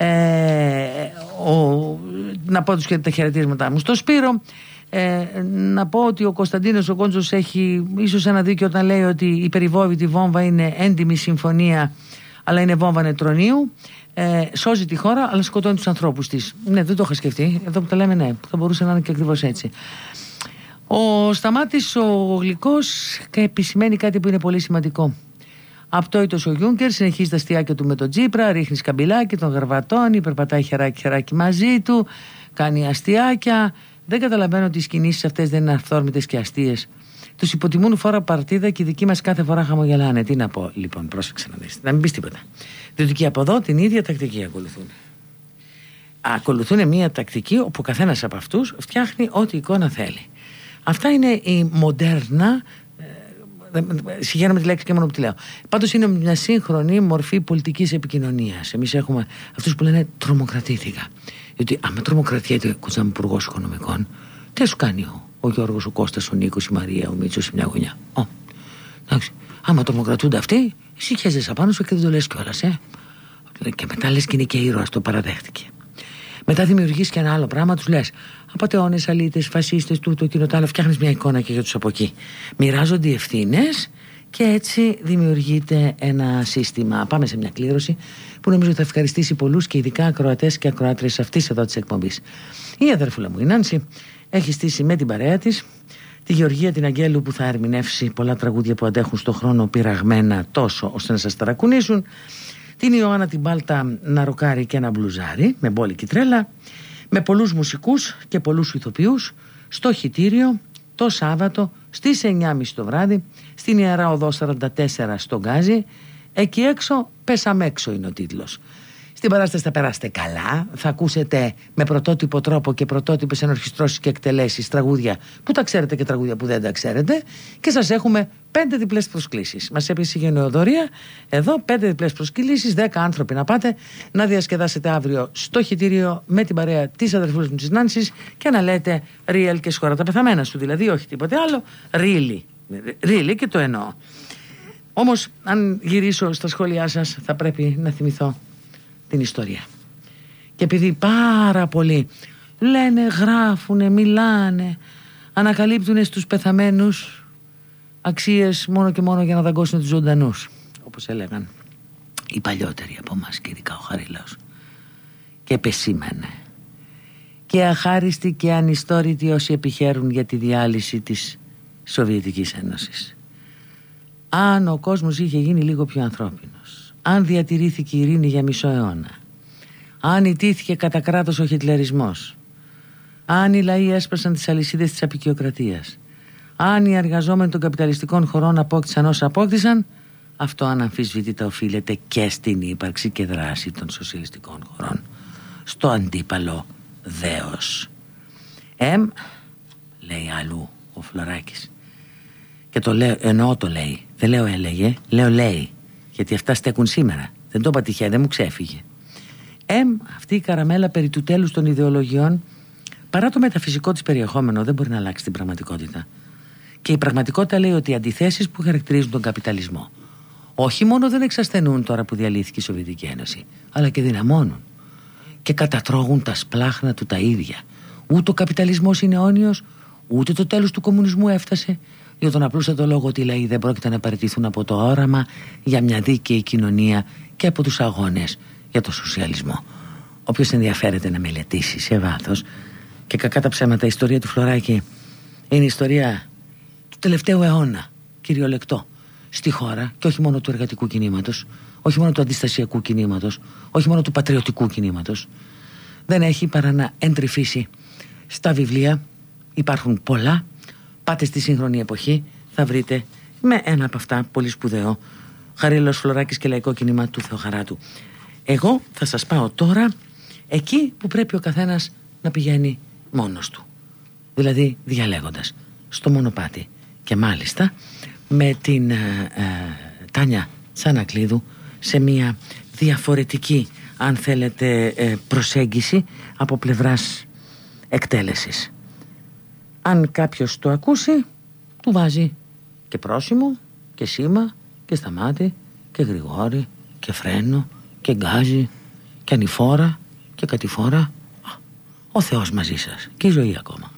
Να πω τα χαιρετίσματά μου στο Σπύρο. Να πω ότι ο Κωνσταντίνος ο Κόντζος έχει ίσως ένα δίκιο όταν λέει ότι η περιβόητη βόμβα είναι έντιμη συμφωνία, αλλά είναι βόμβα νετρονίου. Σώζει τη χώρα, αλλά σκοτώνει τους ανθρώπους της. Ναι, δεν το είχα σκεφτεί. Εδώ που τα λέμε, ναι, θα μπορούσε να είναι και ακριβώς έτσι. Ο Σταμάτης ο Γλυκός επισημαίνει κάτι που είναι πολύ σημαντικό. Απτόητος ο Γιούνκερ συνεχίζει τα αστιάκια του με τον Τσίπρα, ρίχνει σκαμπιλάκι, τον γαρβατώνει, περπατάει χεράκι μαζί του, κάνει αστιάκια. Δεν καταλαβαίνω ότι οι κινήσεις αυτές δεν είναι αυθόρμητες και αστείες. Τους υποτιμούν φορά παρτίδα και οι δικοί μας κάθε φορά χαμογελάνε. Τι να πω, λοιπόν, πρόσεξε να δεις. Να μην πεις τίποτα. Διότι και από εδώ την ίδια τακτική ακολουθούν. Ακολουθούν μια τακτική όπου ο καθένας από αυτούς φτιάχνει ό,τι εικόνα θέλει. Αυτά είναι η μοντέρνα. Συγχαίρομαι τη λέξη και μόνο που τη λέω. Πάντως είναι μια σύγχρονη μορφή πολιτικής επικοινωνίας. Εμείς έχουμε αυτούς που λένε τρομοκρατήθηκα. Διότι άμα τρομοκρατιέται ο Κουτσάμ Υπουργός Οικονομικών, τι σου κάνει ο Γιώργος, ο Κώστας, ο Νίκος, η Μαρία, ο Μίτσος σε μια γωνιά. Εντάξει. Άμα τρομοκρατούνται αυτοί, εσύ χέζεσαι απάνω σου και δεν το λες κιόλας, Και μετά λες και είναι και ήρωας, το παραδέχτηκε. Μετά δημιουργείς και ένα άλλο πράγμα, τους λες απατεώνες, αλήτες, φασίστες, τούτο, εκείνο, το άλλο. Φτιάχνεις μια εικόνα και για τους από εκεί. Μοιράζονται οι ευθύνες και έτσι δημιουργείται ένα σύστημα. Πάμε σε μια κλήρωση που νομίζω θα ευχαριστήσει πολλούς και ειδικά ακροατές και ακροάτριες αυτής εδώ της εκπομπής. Η αδερφούλα μου, η Νάνση, έχει στήσει με την παρέα της τη Γεωργία την Αγγέλου, που θα ερμηνεύσει πολλά τραγούδια που αντέχουν στον χρόνο πειραγμένα τόσο ώστε να σας ταρακουνήσουν. Την Ιωάννα την Πάλτα να ροκάρει και να μπλουζάρει με μπόλικη τρέλα, με πολλούς μουσικούς και πολλούς ηθοποιούς στο Χιτήριο το Σάββατο στις 9.30 το βράδυ στην Ιερά Οδό 44 στο Γκάζι. Εκεί έξω πέσαμε έξω είναι ο τίτλος. Στην παράσταση θα περάσετε καλά, θα ακούσετε με πρωτότυπο τρόπο και πρωτότυπες ενορχιστρώσεις και εκτελέσεις τραγούδια που τα ξέρετε και τραγούδια που δεν τα ξέρετε, και σας έχουμε 5 διπλές προσκλήσεις. Μας έπεισε η γενεοδορία εδώ, 5 διπλές προσκλήσεις, 10 άνθρωποι να πάτε να διασκεδάσετε αύριο στο Χιτήριο με την παρέα της αδερφούλας μου της Νάνσης και να λέτε real και σχώρα τα πεθαμένα σου, δηλαδή όχι τίποτε άλλο, really και το εννοώ. Όμως αν γυρίσω στα σχόλιά σας θα πρέπει να θυμηθώ την ιστορία. Και επειδή πάρα πολλοί λένε, γράφουνε, μιλάνε, ανακαλύπτουνε στους πεθαμένους αξίες μόνο και μόνο για να δαγκώσουν τους ζωντανούς, όπως έλεγαν οι παλιότεροι από εμάς, και ειδικά ο Χαρίλαος. Και επεσήμανε: και αχάριστοι και ανιστόρητοι όσοι επιχαίρουν για τη διάλυση της Σοβιετικής Ένωσης. Αν ο κόσμος είχε γίνει λίγο πιο ανθρώπινος, αν διατηρήθηκε η ειρήνη για μισό αιώνα, αν ιτήθηκε κατά κράτος ο χιτλερισμός, αν οι λαοί έσπασαν τις αλυσίδες της αποικιοκρατίας, αν οι εργαζόμενοι των καπιταλιστικών χωρών απόκτησαν όσα απόκτησαν, αυτό αναμφισβήτητα οφείλεται και στην ύπαρξη και δράση των σοσιαλιστικών χωρών στο αντίπαλο δέος. Λέει αλλού ο Φλωράκης, και το λέω, εννοώ το λέει, δεν λέω έλεγε, λέω λέει, γιατί αυτά στέκουν σήμερα, δεν το είπα τυχαία, δεν μου ξέφυγε. Αυτή η καραμέλα περί του τέλους των ιδεολογιών, παρά το μεταφυσικό της περιεχόμενο, δεν μπορεί να αλλάξει την πραγματικότητα. Και η πραγματικότητα λέει ότι οι αντιθέσεις που χαρακτηρίζουν τον καπιταλισμό όχι μόνο δεν εξασθενούν τώρα που διαλύθηκε η Σοβιετική Ένωση, αλλά και δυναμώνουν και κατατρώγουν τα σπλάχνα του τα ίδια. Ούτε ο καπιταλισμός είναι αιώνιος, ούτε το τέλος του κομμουνισμού έφτασε, για τον απλούστατο λόγο ότι οι λαοί δεν πρόκειται να παραιτηθούν από το όραμα για μια δίκαιη κοινωνία και από τους αγώνες για το σοσιαλισμό. Όποιος ενδιαφέρεται να μελετήσει σε βάθος, και κακά τα ψέματα, η ιστορία του Φλωράκη είναι η ιστορία του τελευταίου αιώνα, κυριολεκτό, στη χώρα, και όχι μόνο του εργατικού κινήματος, όχι μόνο του αντιστασιακού κινήματος, όχι μόνο του πατριωτικού κινήματος. Δεν έχει παρά να εντρυφήσει στα βιβλία. Υπάρχουν πολλά. Πάτε στη σύγχρονη εποχή, θα βρείτε με ένα από αυτά πολύ σπουδαίο, Χαρίλαος Φλωράκης και Λαϊκό Κίνημα του Θεοχαράτου. Εγώ θα σας πάω τώρα εκεί που πρέπει ο καθένας να πηγαίνει μόνος του, δηλαδή διαλέγοντας στο μονοπάτι, και μάλιστα με την Τάνια Τσανακλείδου σε μια διαφορετική, αν θέλετε, προσέγγιση από πλευράς εκτέλεσης. Αν κάποιος το ακούσει, του βάζει και πρόσημο και σήμα και σταμάτη και γρηγόρη και φρένο και γκάζι και ανηφόρα και κατηφόρα. Ο Θεός μαζί σας και η ζωή ακόμα.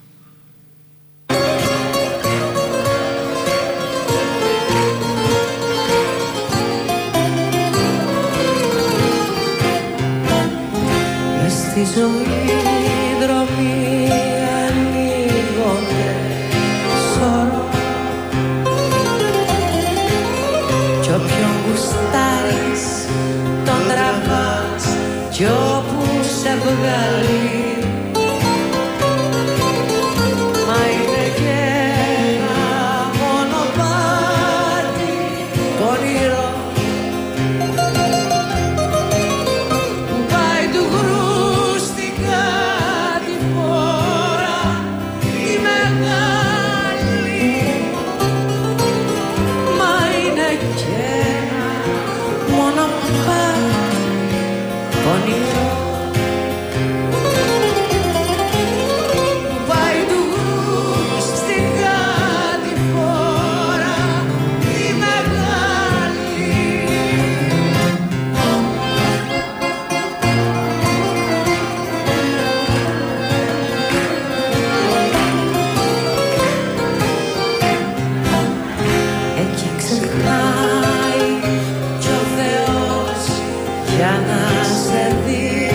Στη ζωή δρόμοι ανοίγονται σωρό, κι όποιον γουστάρεις τον τραβάς, κι όπου σε βγάλει. Μα είναι και ένα μονοπάτι πονηρό που πάει του γρου στην κατηφόρα τη μεγάλη. Μα είναι και ένα μονοπάτι πονηρό που πάει του γρου στην κατηφόρα τη μεγάλη. Εκεί ξεχνάει κι ο Θεός για να σε δει.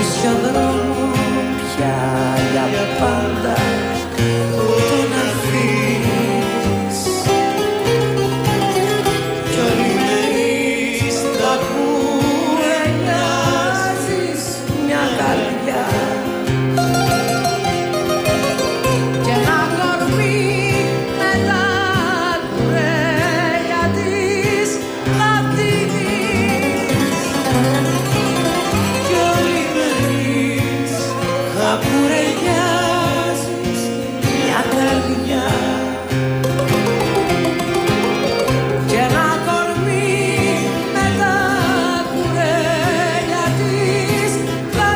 ίσιο δρόμο πια για πάντα τον αφήνεις κι όλοι μερείς θα κουρελιάζεις μια καρδιά και ένα κορμί με τα κουρέλια της θα δίνεις κι όλοι μερείς θα κουρελιάζεις μια καρδιά και ένα κορμί με τα κουρέλια της θα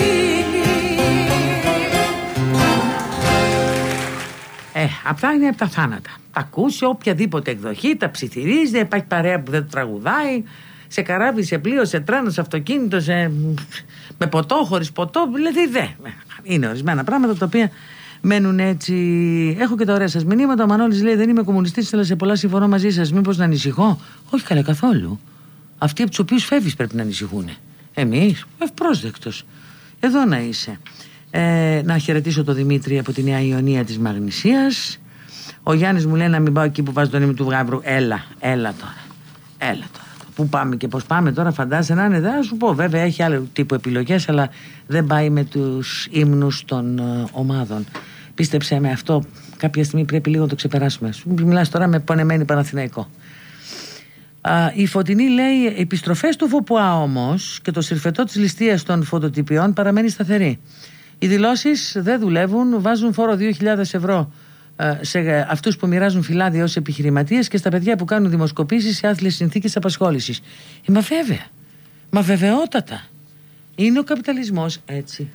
δίνεις. Αυτά είναι από τα θάνατα. Τα ακούς σε οποιαδήποτε εκδοχή, τα ψιθυρίζει, δεν υπάρχει παρέα που δεν το τραγουδάει. Σε καράβι, σε πλοίο, σε τρένο, σε αυτοκίνητο, με ποτό, χωρίς ποτό. Δηλαδή είναι ορισμένα πράγματα τα οποία μένουν έτσι. Έχω και τα ωραία σας μηνύματα. Ο Μανώλης λέει: δεν είμαι κομμουνιστής, αλλά σε πολλά συμφωνώ μαζί σας. Μήπως να ανησυχώ? Όχι, καλά, καθόλου. Αυτοί από τους οποίους φεύγεις πρέπει να ανησυχούν. Εμείς, ευπρόσδεκτος. Εδώ να είσαι. Να χαιρετήσω τον Δημήτρη από τη Νέα Ιωνία της Μαγνησίας. Ο Γιάννης μου λέει να μην πάω εκεί που βάζει τον ύμνο του Γάβρου. Έλα τώρα. Πού πάμε και πώς πάμε τώρα, φαντάζεσαι να είναι, δεν σου πω. Βέβαια έχει άλλο τύπου επιλογές, αλλά δεν πάει με τους ύμνους των ομάδων. Πίστεψέ με, αυτό κάποια στιγμή πρέπει λίγο να το ξεπεράσουμε. Μιλάς τώρα με πονεμένη Παναθηναϊκό. Η Φωτεινή λέει: επιστροφές του ΦΟΠΟΑ όμως και το συρφετό της ληστείας των φωτοτυπιών παραμένει σταθερή. Οι δηλώσεις δεν δουλεύουν, βάζουν φόρο 2.000 ευρώ σε αυτούς που μοιράζουν φυλάδια ως επιχειρηματίες και στα παιδιά που κάνουν δημοσκοπήσεις σε άθλιες συνθήκες απασχόλησης. Μα βεβαιότατα. Είναι ο καπιταλισμός έτσι.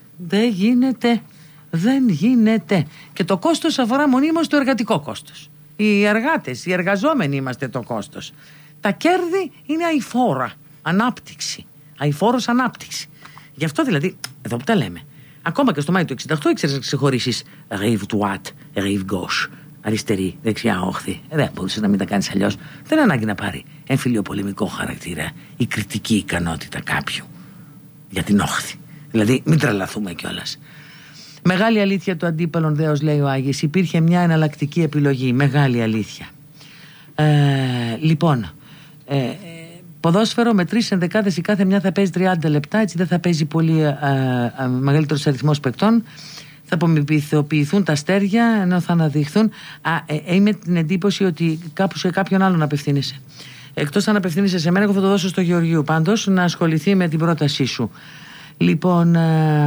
Δεν γίνεται. Και το κόστος αφορά μονίμως το εργατικό κόστος. Οι εργάτες, οι εργαζόμενοι είμαστε το κόστος. Τα κέρδη είναι αηφόρα ανάπτυξη. Αηφόρος ανάπτυξη. Γι' αυτό δηλαδή, εδώ που τα λέμε, ακόμα και στο Μάιο του 68 ήξερες να ξεχωρίσεις rive droite, rive gauche, αριστερή, δεξιά, όχθη. Δεν μπορούσες να μην τα κάνεις αλλιώς. Δεν είναι ανάγκη να πάρει εμφυλιοπολεμικό χαρακτήρα η κριτική ικανότητα κάποιου για την όχθη. Δηλαδή, μην τρελαθούμε κιόλας. Μεγάλη αλήθεια του αντίπαλον δέος, λέει ο Άγης. Υπήρχε μια εναλλακτική επιλογή. Μεγάλη αλήθεια. Λοιπόν, ποδόσφαιρο με 3 ενδεκάδες η κάθε μια θα παίζει 30 λεπτά. Έτσι δεν θα παίζει πολύ μεγαλύτερος αριθμός παικτών. Θα απομυθοποιηθούν τα αστέρια ενώ θα αναδειχθούν. Είμαι την εντύπωση ότι κάπου σε κάποιον άλλον απευθύνεσαι. Εκτός αν απευθύνεσαι σε μένα, εγώ θα το δώσω στο Γεωργίου πάντως να ασχοληθεί με την πρότασή σου. Λοιπόν,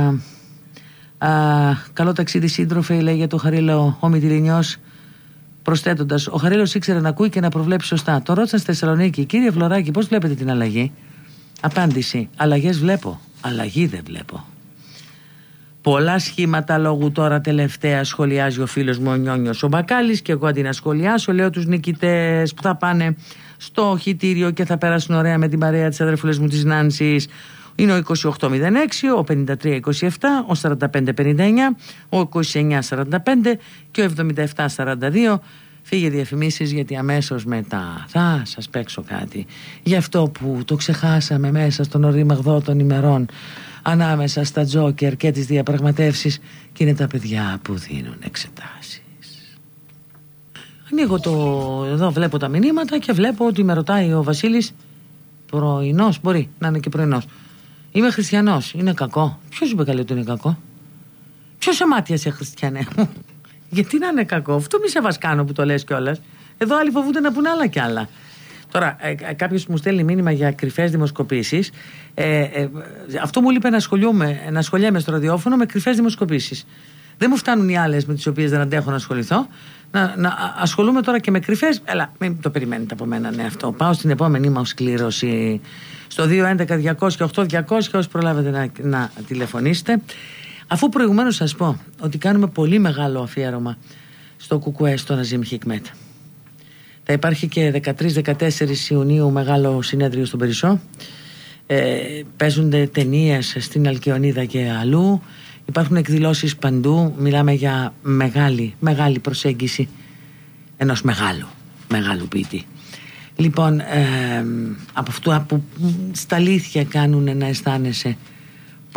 καλό ταξίδι σύντροφε, λέει για το Χαρίλαο ο Μητυλινιός, προσθέτοντας: ο Χαρίλαος ήξερε να ακούει και να προβλέπει σωστά. Το ρώτησαν στη Θεσσαλονίκη: κύριε Φλωράκη, πώς βλέπετε την αλλαγή? Απάντηση: αλλαγές βλέπω, αλλαγή δεν βλέπω. Πολλά σχήματα λόγου τώρα τελευταία, σχολιάζει ο φίλος μου ο Νιόνιος ο Μπακάλης, και εγώ αντί να σχολιάσω λέω τους νικητές που θα πάνε στο χιτήριο και θα περάσουν ωραία με την παρέα της αδερφούλας μου της Νάνσης. Είναι ο 2806, ο 5327, ο 4559, ο 2945 και ο 7742. Φύγε διαφημίσεις, γιατί αμέσως μετά θα σας παίξω κάτι για αυτό που το ξεχάσαμε μέσα στον ορίμαγδό των ημερών ανάμεσα στα τζόκερ και τις διαπραγματεύσεις, και είναι τα παιδιά που δίνουν εξετάσεις. Ανοίγω εδώ, βλέπω τα μηνύματα και βλέπω ότι με ρωτάει ο Βασίλης, πρωινός, μπορεί να είναι και πρωινός, είμαι χριστιανός, είναι κακό? Ποιος είπε καλή ότι είναι κακό? Ποιος σε μάτιασε, χριστιανέ μου? Γιατί να είναι κακό? Αυτό μη σε βασκάνω που το λες κιόλας. Εδώ άλλοι φοβούνται να πούνε άλλα κι άλλα. Τώρα, κάποιος μου στέλνει μήνυμα για κρυφές δημοσκοπήσεις. Αυτό μου λείπει να ασχολιέμαι στο ραδιόφωνο με κρυφές δημοσκοπήσεις. Δεν μου φτάνουν οι άλλες με τις οποίες δεν αντέχω να ασχοληθώ. Να ασχολούμαι τώρα και με κρυφές. Έλα, μην το περιμένετε από μένα, ναι, αυτό. Πάω στην επόμενη μας κλήρωση. Στο 211-200-8200, όσοι προλάβετε να τηλεφωνήσετε. Αφού προηγουμένως σας πω ότι κάνουμε πολύ μεγάλο αφιέρωμα στο ΚΚΕ, στο Ναζίμ Χικμέτ. Θα υπάρχει και 13-14 Ιουνίου μεγάλο συνέδριο στον Περισσό. Παίζονται ταινίες στην Αλκιονίδα και αλλού. Υπάρχουν εκδηλώσεις παντού. Μιλάμε για μεγάλη προσέγγιση ενός μεγάλου ποιητή. Λοιπόν, από αυτό που στα αλήθεια κάνουν να αισθάνεσαι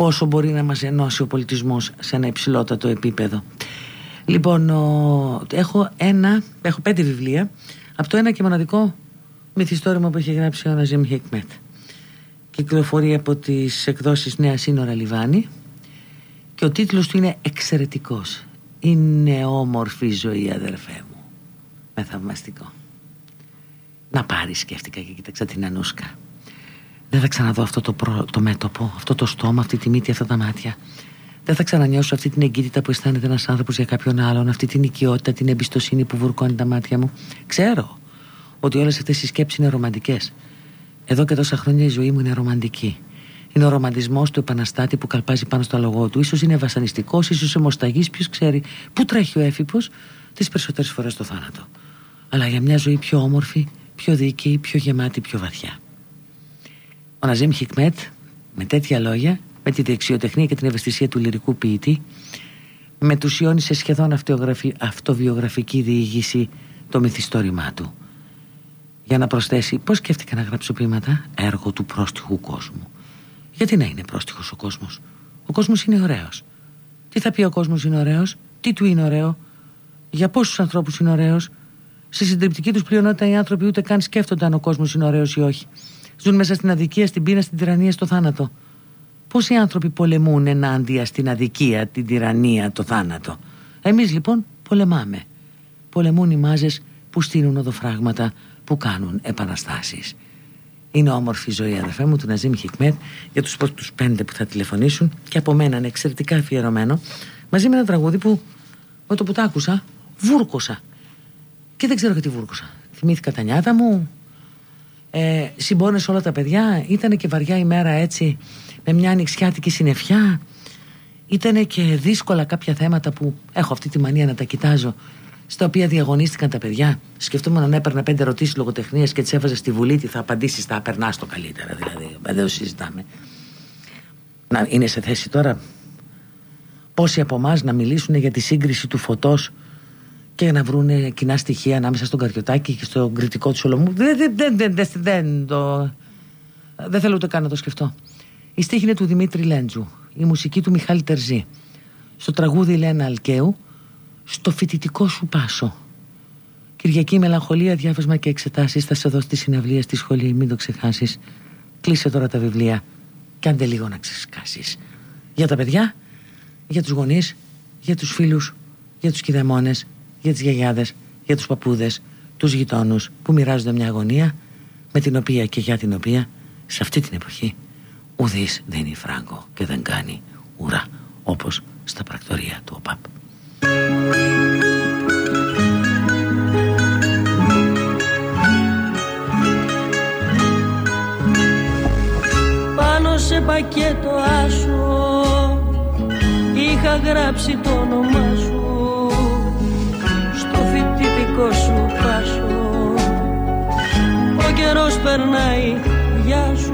πόσο μπορεί να μας ενώσει ο πολιτισμός σε ένα υψηλότατο επίπεδο. Λοιπόν, έχω 5 βιβλία από το ένα και μοναδικό μυθιστόρημα που έχει γράψει ο Ναζίμ Χικμέτ. Κυκλοφορεί από τις εκδόσεις Νέα Σύνορα Λιβάνι και ο τίτλος του είναι εξαιρετικός. Είναι όμορφη ζωή, αδερφέ μου. Με θαυμαστικό. Να πάρει, σκέφτηκα και κοίταξα την Ανούσκα. Δεν θα ξαναδώ αυτό το μέτωπο, αυτό το στόμα, αυτή τη μύτη, αυτά τα μάτια. Δεν θα ξανανιώσω αυτή την εγκύτητα που αισθάνεται ένας άνθρωπος για κάποιον άλλον, αυτή την οικειότητα, την εμπιστοσύνη που βουρκώνει τα μάτια μου. Ξέρω ότι όλες αυτές οι σκέψεις είναι ρομαντικές. Εδώ και τόσα χρόνια η ζωή μου είναι ρομαντική. Είναι ο ρομαντισμός του επαναστάτη που καλπάζει πάνω στο αλογό του. Ίσως είναι βασανιστικός, ίσως αιμοσταγής, ποιος ξέρει. Πού τρέχει ο έφηπος, τις περισσότερες φορές στο θάνατο. Αλλά για μια ζωή πιο όμορφη, πιο δίκαιη, πιο γεμάτη, πιο βαθιά. Ο Ναζίμ Χικμέτ, με τέτοια λόγια, με τη δεξιοτεχνία και την ευαισθησία του λυρικού ποιητή, μετουσιώνει σε σχεδόν αυτοβιογραφική διήγηση το μυθιστόρημά του. Για να προσθέσει πώς σκέφτηκα να γράψω ποίηματα, έργο του πρόστιχου κόσμου. Γιατί να είναι πρόστιχος ο κόσμος? Ο κόσμος είναι ωραίος. Τι θα πει ο κόσμος είναι ωραίος? Τι του είναι ωραίο? Για πόσους ανθρώπους είναι ωραίος? Στη συντριπτική τους πλειονότητα οι άνθρωποι ούτε καν σκέφτονται αν ο κόσμος είναι ωραίος ή όχι. Ζουν μέσα στην αδικία, στην πείνα, στην τυραννία, στο θάνατο. Πόσοι άνθρωποι πολεμούν ενάντια στην αδικία, την τυραννία, το θάνατο? Εμείς λοιπόν πολεμάμε. Πολεμούν οι μάζες που στείλουν οδοφράγματα, που κάνουν επαναστάσεις. Είναι όμορφη ζωή, αδερφέ μου, του Ναζίμ Χικμέτ, για τους πρώτους 5 που θα τηλεφωνήσουν, και από μένα είναι εξαιρετικά αφιερωμένο, μαζί με ένα τραγούδι που με το που το άκουσα βούρκωσα. Και δεν ξέρω γιατί βούρκωσα. Θυμήθηκα τα νιάτα μου, συμπόνεσε όλα τα παιδιά. Ήτανε και βαριά ημέρα, έτσι, με μια ανοιξιάτικη συννεφιά. Ήτανε και δύσκολα κάποια θέματα που έχω αυτή τη μανία να τα κοιτάζω, στα οποία διαγωνίστηκαν τα παιδιά. Σκεφτόμουν να έπαιρνα 5 ερωτήσεις λογοτεχνίας και τις έβαζα στη Βουλή, τι θα απαντήσεις, θα περνάς το καλύτερα, δηλαδή. Δεν το συζητάμε. Να είναι σε θέση τώρα πόσοι από εμάς να μιλήσουν για τη σύγκριση του φωτός και να βρουν κοινά στοιχεία ανάμεσα στον Καριωτάκη και στον κριτικό του Σολομού? Δεν θέλω ούτε καν να το σκεφτώ. Η στίχη είναι του Δημήτρη Λέντζου, η μουσική του Μιχάλη Τερζή. Στο τραγούδι Λένα Αλκαίου, στο φοιτητικό σου πάσο. Κυριακή, μελαγχολία, διάβασμα και εξετάσεις. Θα σε δω στη συναυλία στη σχολή, μην το ξεχάσεις. Κλείσε τώρα τα βιβλία και άντε λίγο να ξεσκάσεις. Για τα παιδιά, για τους γονείς, για τους φίλους, για τους κηδεμόνες, για τις γιαγιάδες, για τους παππούδες, τους γειτόνους που μοιράζονται μια αγωνία με την οποία και για την οποία σε αυτή την εποχή ουδής δίνει φράγκο και δεν κάνει ουρά, όπως στα πρακτορία του ΟΠΑΠ. Πάνω σε πακέτο άσο είχα γράψει το όνομά σου, στο φοιτητικό σου πάσο. Ο καιρός περνάει, γεια σου.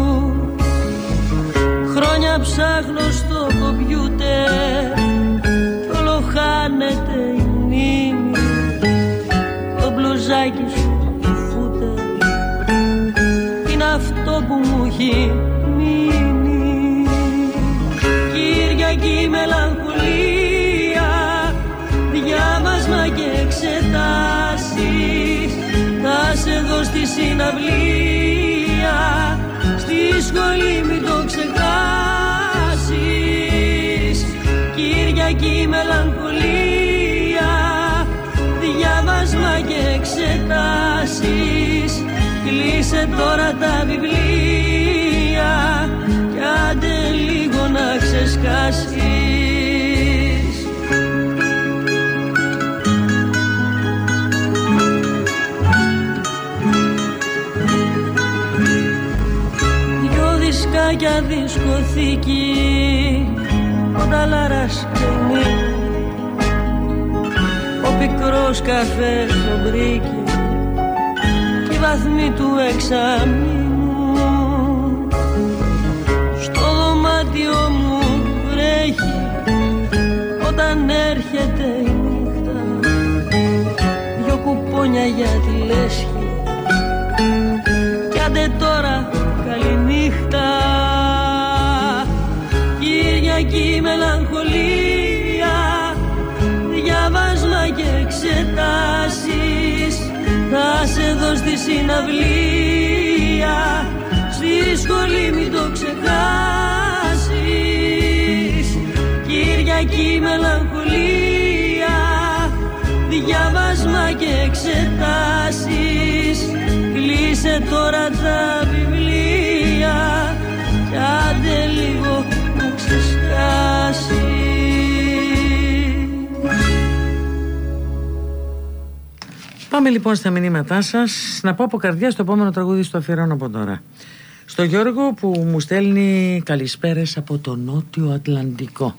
Χρόνια ψάχνω στο κομπιούτερ κι όλο χάνεται η μνήμη. Το μπλουζάκι σου, το φούτερ, είναι αυτό που μου έχει μείνει. Κυριακή, μελαγχολία, διάβασμα και εξετάσεις. Θα σε δω στη συναυλία, στη σχολή μην το ξεχάσεις. Κυριακή, μελαγχολία, διάβασμα και εξετάσεις. Κλείσε τώρα τα βιβλία κι άντε λίγο να ξεσκάσεις. Δυο δισκάκια δισκοθήκη, ο Νταλάρας και ο πικρός καφές στο μπρίκι, η βαθμή του εξαμήνου. Στο δωμάτιο μου βρέχει όταν έρχεται η νύχτα. Δυο κουπόνια για τη λέσχη κι άντε τώρα καληνύχτα. Κυριακή μελαγχολία, διαβάσμα και εξετάσεις. Θα σε δω στη συναυλία, στη σχολή μην το ξεχάσεις. Κυριακή μελαγχολία, διαβάσμα και εξετάσεις. Κλείσε τώρα τα βιβλία κι άντε λίγο να ξεσκάσεις. Πάμε λοιπόν στα μηνύματά σας. Να πω από καρδιά στο επόμενο τραγούδι, στο αφιερώνω από τώρα. Στο Γιώργο που μου στέλνει καλησπέρες από το Νότιο Ατλαντικό.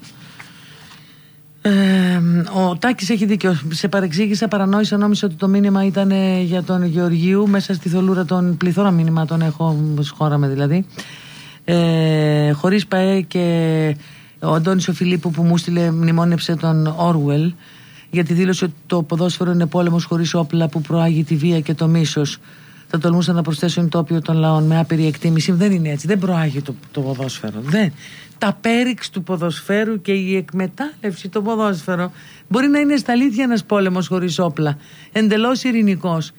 Ο Τάκης έχει δίκιο. Σε παρεξήγησα, παρανόησα, νόμιζα ότι το μήνυμα ήταν για τον Γεωργίου. Μέσα στη θολούρα των πληθώρα μηνυμάτων έχω, σχόραμε δηλαδή. Χωρίς ΠΑΕ και ο Αντώνης ο Φιλίππου που μου στείλε, μνημόνεψε τον Orwell, γιατί δήλωσε ότι το ποδόσφαιρο είναι πόλεμος χωρίς όπλα που προάγει τη βία και το μίσος. Θα τολμούσα να προσθέσουν το όπιο των λαών με άπειρη εκτίμηση. Δεν είναι έτσι. Δεν προάγει το ποδόσφαιρο. Δεν. Τα πέριξ του ποδοσφαίρου και η εκμετάλλευση του ποδόσφαιρο μπορεί να είναι στα αλήθεια ένας πόλεμος χωρίς όπλα. Εντελώς ειρηνικός.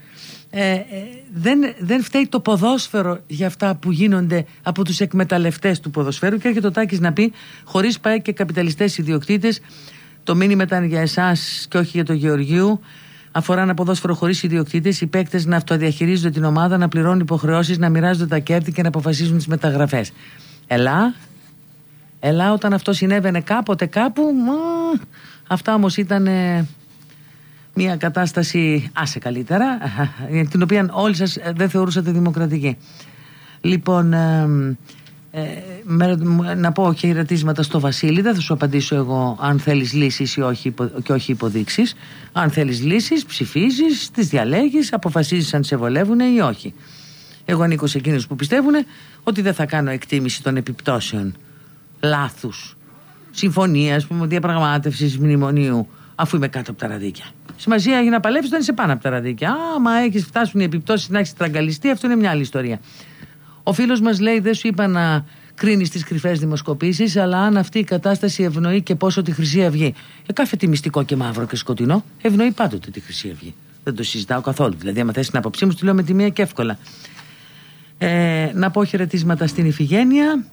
Δεν φταίει το ποδόσφαιρο για αυτά που γίνονται από τους εκμεταλλευτές του ποδοσφαίρου. Και έρχεται ο Τάκης να πει, χωρίς ΠΑΕ και καπιταλιστές ιδιοκτήτες, το μήνυμα ήταν για εσάς και όχι για τον Γεωργίου. Αφορά ένα ποδόσφαιρο χωρίς ιδιοκτήτες, οι παίκτες να αυτοδιαχειρίζονται την ομάδα, να πληρώνουν υποχρεώσεις, να μοιράζονται τα κέρδη και να αποφασίζουν τις μεταγραφές. Ελά, όταν αυτό συνέβαινε κάποτε κάπου, αυτά όμως ήταν μια κατάσταση άσε καλύτερα, την οποία όλοι σας δεν θεωρούσατε δημοκρατική. Λοιπόν, να πω χαιρετίσματα στο Βασίλη. Δεν θα σου απαντήσω εγώ αν θέλεις λύσεις και όχι υποδείξεις. Αν θέλεις λύσεις, ψηφίζεις, τις διαλέγεις, αποφασίζεις αν σε βολεύουν ή όχι. Εγώ ανήκω σε εκείνους που πιστεύουν ότι δεν θα κάνω εκτίμηση των επιπτώσεων λάθους συμφωνίας, διαπραγμάτευσης μνημονίου, αφού είμαι κάτω από τα ραδίκια. Σημασία έχει να παλεύεις όταν είσαι πάνω από τα ραδίκια. Άμα έχεις φτάσουν οι επιπτώσεις να έχεις τραγκαλιστεί, αυτό είναι μια άλλη ιστορία. Ο φίλος μας λέει, δεν σου είπα να κρίνεις τις κρυφές δημοσκοπήσεις, αλλά αν αυτή η κατάσταση ευνοεί και πόσο τη Χρυσή Αυγή. Κάθε τι μυστικό και μαύρο και σκοτεινό ευνοεί πάντοτε τη Χρυσή Αυγή. Δεν το συζητάω καθόλου. Δηλαδή, άμα θες την άποψή μου, τη λέω με τη μία και εύκολα. Να πω χαιρετίσματα στην Ιφηγένεια.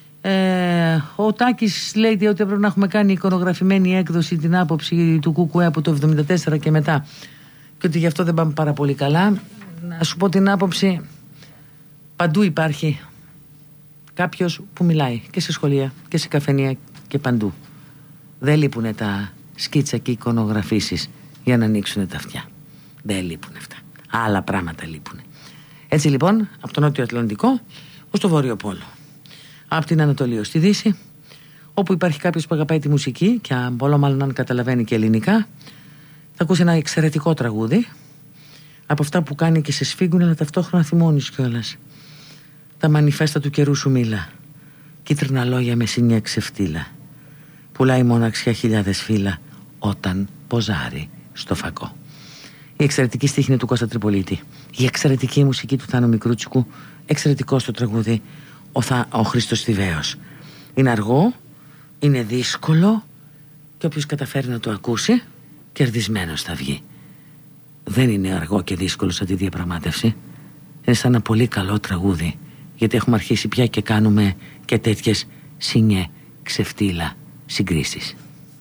Ο Τάκης λέει ότι έπρεπε να έχουμε κάνει εικονογραφημένη έκδοση την άποψη του ΚΚΕ από το 1974 και μετά, και ότι γι' αυτό δεν πάμε πάρα πολύ καλά. Να σου πω την άποψη. Παντού υπάρχει κάποιος που μιλάει, και σε σχολεία και σε καφενεία και παντού. Δεν λείπουν τα σκίτσα και εικονογραφήσεις για να ανοίξουν τα αυτιά. Δεν λείπουν αυτά. Άλλα πράγματα λείπουν. Έτσι λοιπόν, από τον Νότιο Ατλαντικό ως το Βόρειο Πόλο, από την Ανατολή ως τη Δύση, όπου υπάρχει κάποιος που αγαπάει τη μουσική και πολλό μάλλον αν καταλαβαίνει και ελληνικά, θα ακούσει ένα εξαιρετικό τραγούδι, από αυτά που κάνει και σε σφίγγουν, αλλά ταυτόχρονα θυμώνεις κιόλας. Τα μανιφέστα του καιρού σου μίλα, κίτρινα λόγια με σινιά ξεφτύλα, πουλάει μοναξιά χιλιάδες φύλλα όταν ποζάρει στο φακό. Η εξαιρετική στίχη είναι του Κώστα Τριπολίτη, η εξαιρετική μουσική του Θάνου Μικρούτσικου, εξαιρετικό στο τραγούδι ο Χρήστος Θηβαίος. Είναι αργό, είναι δύσκολο και όποιος καταφέρει να το ακούσει, κερδισμένος θα βγει. Δεν είναι αργό και δύσκολο σαν τη διαπραγμάτευση. Είναι σαν ένα πολύ καλό τραγούδι, γιατί έχουμε αρχίσει πια και κάνουμε και τέτοιες σινιέ ξεφτύλα συγκρίσεις.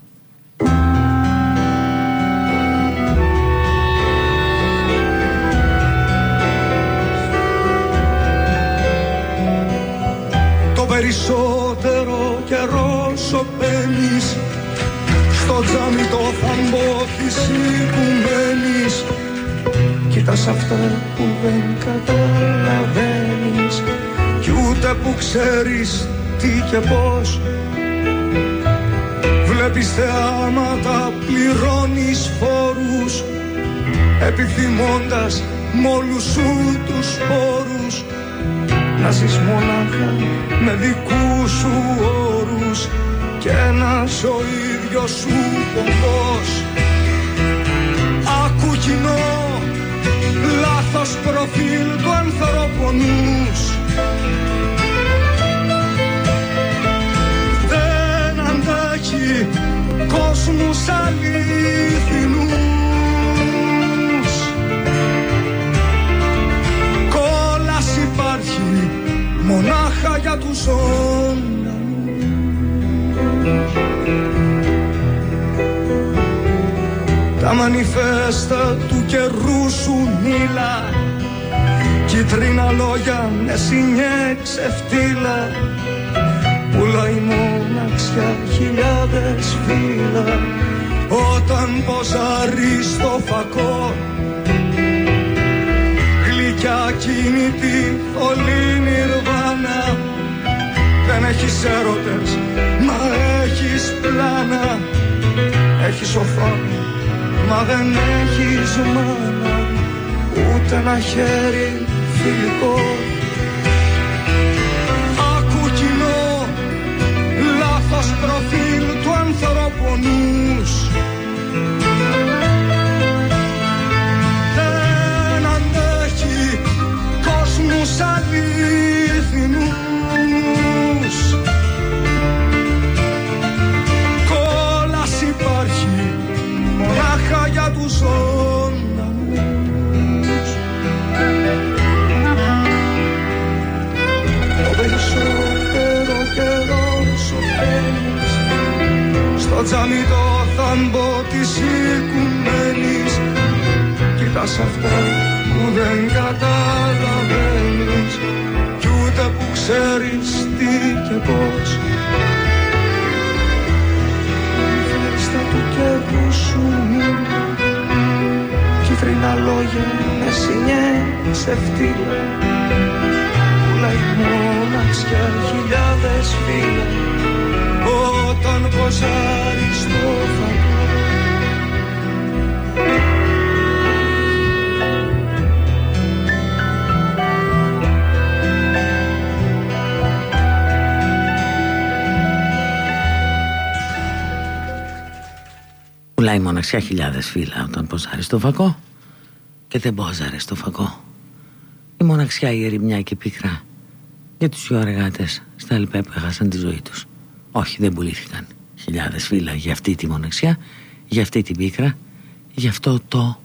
Το περισσότερο καιρό σωπαίνεις, στο τζάμι το θαμπό της οικουμένης. Κοίτας αυτά που δεν καταλαβαίνεις κι ούτε που ξέρεις τι και πώς. Βλέπεις θεάματα, πληρώνεις φόρους, επιθυμώντας μ' όλους σου τους σπόρους να ζεις μονάχα με δικούς σου όρους και να ζω ίδιος σου πομπός. Άκου κοινό, λάθος προφίλ του ανθρωπονούς. Δεν κόσμους αληθινούς. Κόλας υπάρχει μονάχα για τους ζωντανούς. Τα μανιφέστα του καιρού σου μίλα, κίτρινα λόγια με σινιέ ξεφτύλα. Πουλάει μοναξιά χιλιάδες φύλλα όταν ποζάρει στο φακό. Γλυκιά κίνητη θολή νιρβάνα. Δεν έχεις έρωτες, μα έχεις πλάνα. Έχεις σοφά, μα δεν έχεις μάνα. Ούτε ένα χέρι φιλικό. Άκου κοινό, λάθος προφίλ του ανθρώπου νους. Δεν αντέχει κόσμους αληθινούς. Κόλας υπάρχει μονάχα για τους ζωντανούς. Το περισσότερο καιρό σωπαίνεις στο τζάμι το θάμπο της οικουμένης. Κοιτάς αυτά που δεν καταλαβαίνεις κι ούτε που ξέρεις τι και πώς. Φέστα του καιρού σου μίλα, κίτρινα λόγια με σινιέ ξεφτύλα. Πουλάει μοναξιά χιλιάδες φύλλα όταν ποζάρει στο φακό. Πουλάει μοναξιά χιλιάδες φύλλα όταν ποζάρει στο φακό. Και δεν πόζαρε στο φακό. Η μοναξιά, η ερημιά και η πίκρα για τους δυο εργάτες στα ΕΛΠΕ που έχασαν τη ζωή τους. Όχι, δεν πουλήθηκαν χιλιάδες φύλλα για αυτή τη μοναξιά, για αυτή την πίκρα, για αυτό το...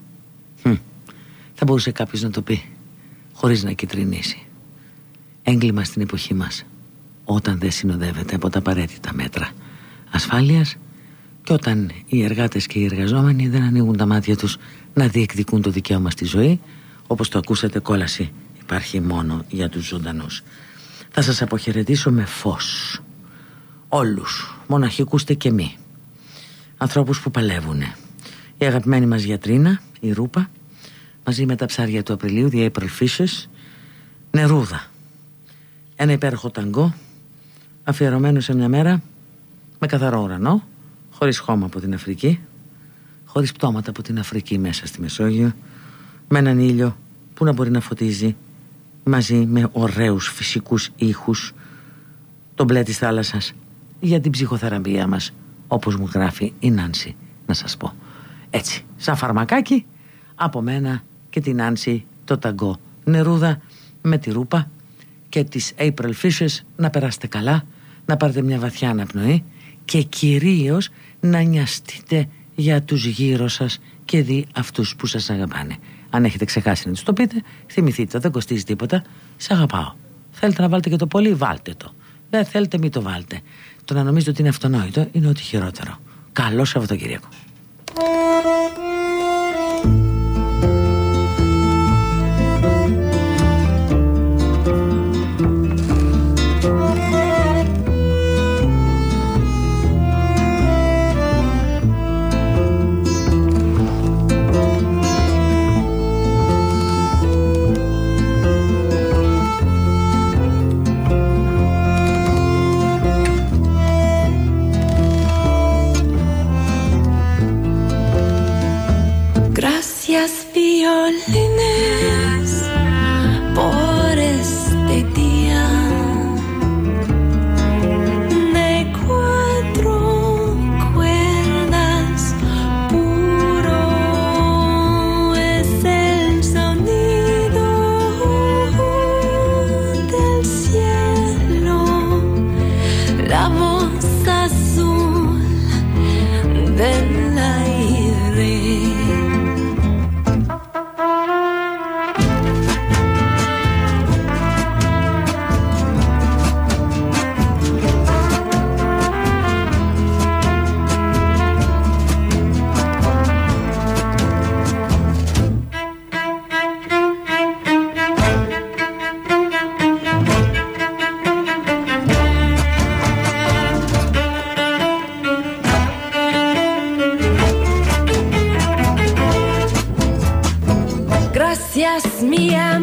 Θα μπορούσε κάποιος να το πει χωρίς να κυτρινήσει. Έγκλημα στην εποχή μας, όταν δεν συνοδεύεται από τα απαραίτητα μέτρα ασφάλειας και όταν οι εργάτες και οι εργαζόμενοι δεν ανοίγουν τα μάτια τους να διεκδικούν το δικαίωμα στη ζωή. Όπως το ακούσατε, κόλαση υπάρχει μόνο για τους ζωντανούς. Θα σας αποχαιρετήσω με φως. Όλους, μοναχικούς και μη. Ανθρώπους που παλεύουνε. Η αγαπημένη μας γιατρίνα, η Ρούπα, μαζί με τα ψάρια του Απριλίου, The April Fishes, Νερούδα. Ένα υπέροχο ταγκό, αφιερωμένο σε μια μέρα με καθαρό ουρανό, χωρίς χώμα από την Αφρική, χωρίς πτώματα από την Αφρική μέσα στη Μεσόγειο, με έναν ήλιο που να μπορεί να φωτίζει μαζί με ωραίους φυσικούς ήχους το μπλε της θάλασσας για την ψυχοθεραπεία μας, όπως μου γράφει η Νάνση να σας πω. Έτσι, σαν φαρμακάκι από μένα και την Νάνση, το ταγκό Νερούδα με τη Ρούπα και τις April Fishes. Να περάσετε καλά, να πάρετε μια βαθιά αναπνοή και κυρίως να νοιαστείτε για τους γύρω σας και δι' αυτούς που σας αγαπάνε. Αν έχετε ξεχάσει να τους το πείτε, θυμηθείτε, δεν κοστίζει τίποτα. Σ' αγαπάω. Θέλετε να βάλετε και το πολύ, βάλτε το. Δεν θέλετε, μην το βάλτε. Το να νομίζετε ότι είναι αυτονόητο είναι ό,τι χειρότερο. Καλό Σαββατοκύριακο. Violines por este día de 4 cuerdas, puro es el sonido del cielo, la voz azul de me out.